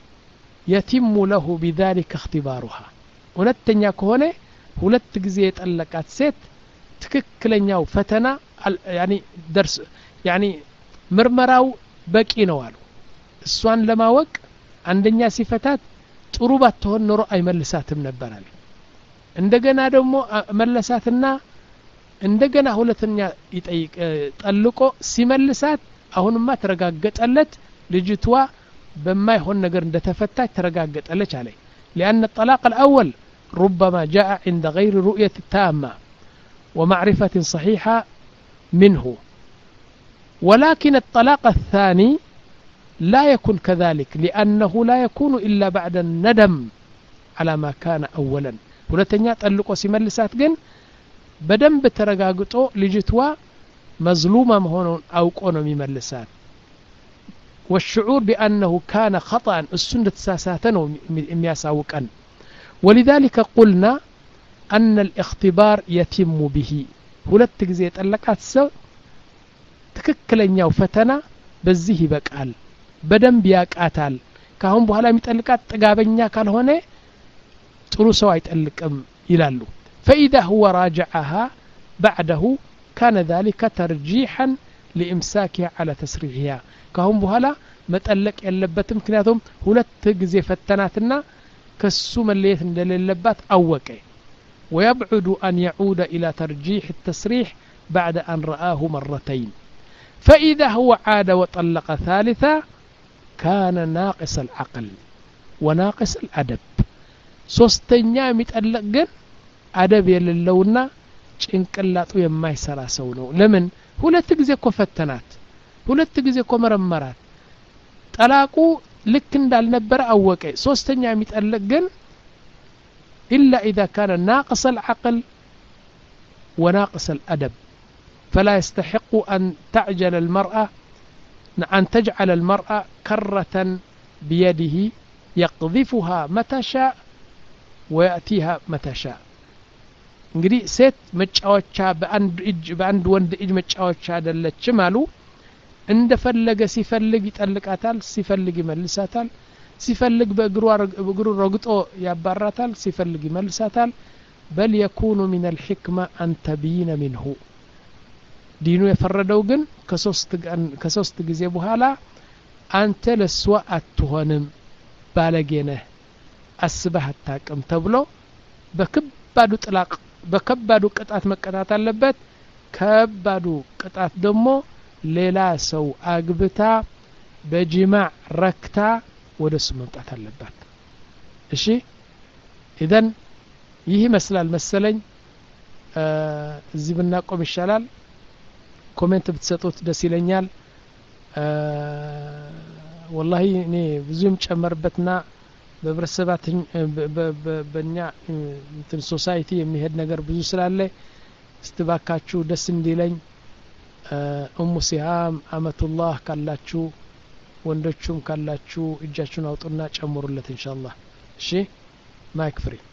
يتم له بذلك اختبارها ሁለተኛ ከሆነ ሁለት ጊዜ የጠለቃት ሴት ትክክለኛው ፈተና يعني درس يعني ምርመራው በቂ ነው አሉ እሷን ለማወቅ አንደኛ ሲፈታት ጥሩ ባትሆን ኖሮ አይመልሳትም ነበር አለ እንደገና ደግሞ መለሳትና እንደገና ሁለተኛ ይጠይቅ ጠልቆ ሲመልሳት አሁንማ ተረጋገጠለት ልጅቷ በማይሆን ነገር እንደተፈታች ተረጋገጠለች አለ لأن الطلاق الأول ربما جاء عند غير رؤية تامة ومعرفة صحيحة منه ولكن الطلاق الثاني لا يكون كذلك لأنه لا يكون إلا بعد الندم على ما كان أولا ሁለተኛ ጠልቆ ሲመልሳት ግን በደንብ ተረጋግጦ ልጅቷ مظلومة መሆኑን አውቆ ነው የሚመልሳት والشعور بأنه كان خطأ السنة تساساتنا የሚያሳውቀን ولذلك قلنا أن الاختبار يتم به ሁለት ጊዜ ጠለቃት ሰው ትክክለኛው ፈተና በዚህ ይበቃል በደንብ ያቃታል ካሁን በኋላ የሚጠልቃት ጥጋበኛ ካልሆነ ጥሩ ሰው አይጠልቅም ይላሉ فإذا هو راجعها بعده كان ذلك ترجيحا لإمساكها على تسريحها ካሁን በኋላ መጠለቅ ያለበትም ምክንያቱም ሁለት ጊዜ ፈተናትና ከሱ መለየት እንደሌለባት አወቀ ويبعد أن يعود إلى ترجيح التسريح بعد أن رآه مرتين فإذا هو عاد وطلق ثالثا كان ناقص العقل وناقص الأدب ሶስተኛ የሚጠለቅ ግን አደብ የሌለውና ጭንቅላቱ የማይሰራ ሰው ነው ለምን ሁለት ጊዜ እኮ ፈተናት ሁለት ጊዜ እኮ መረመራት ጠላቁ ልክ እንዳልነበረ አወቀ ሶስተኛ የሚጠለቅ ግን إلا إذا كان ناقص العقل وناقص الأدب فلا يستحق أن تعجل المرأة أن تجعل المرأة كرة بيده يقذفها متى شاء ويأتيها متى شاء እንግዲህ ሴት መጫወቻ በአንድ እጅ በአንድ ወንድ እጅ መጫወቻ አይደለችም አሉ እንደፈለገ ሲፈልግ ይጠልቃታል ሲፈልግ ይመልሳታል ሲፈልግ በእግሩ በእግሩ ረግጦ ያባራታል ሲፈልግ ይመልሳታል بل يكون من الحكمة أن تبين منه ዲኑ የፈረደው ግን ከሶስት ከሶስት ጊዜ በኋላ አንተ ለሷ አትሆንም ባለጌነህ አስበህ አታቅም ተብሎ በከባዱ ጥላቅ በከባዱ ቅጣት መቀጣት አለበት ከባዱ ቅጣት ደግሞ ሌላ ሰው አግብታ በጅማዕ ረክታ ወደሱ መምጣት አለባት እሺ ኢደን ይህ መስላል መሰለኝ እዚህ ብናቆም ይሻላል ኮሜንት ብትሰጡት ደስ ይለኛል والله እኔ ብዙም ጨመርበትና በብረሰባትን በእኛ እንትን ሶሳይቲ የሚሄድ ነገር ብዙ ስላለ እስትባካችሁ ደስ እንዲለኝ ኡሙ ሲሃም አመቱላህ ካላችሁ ወንዶቹም ካላችሁ እጃችሁን አውጡና ጨምሩለት ኢንሻአላህ እሺ ማይክ ፍሪ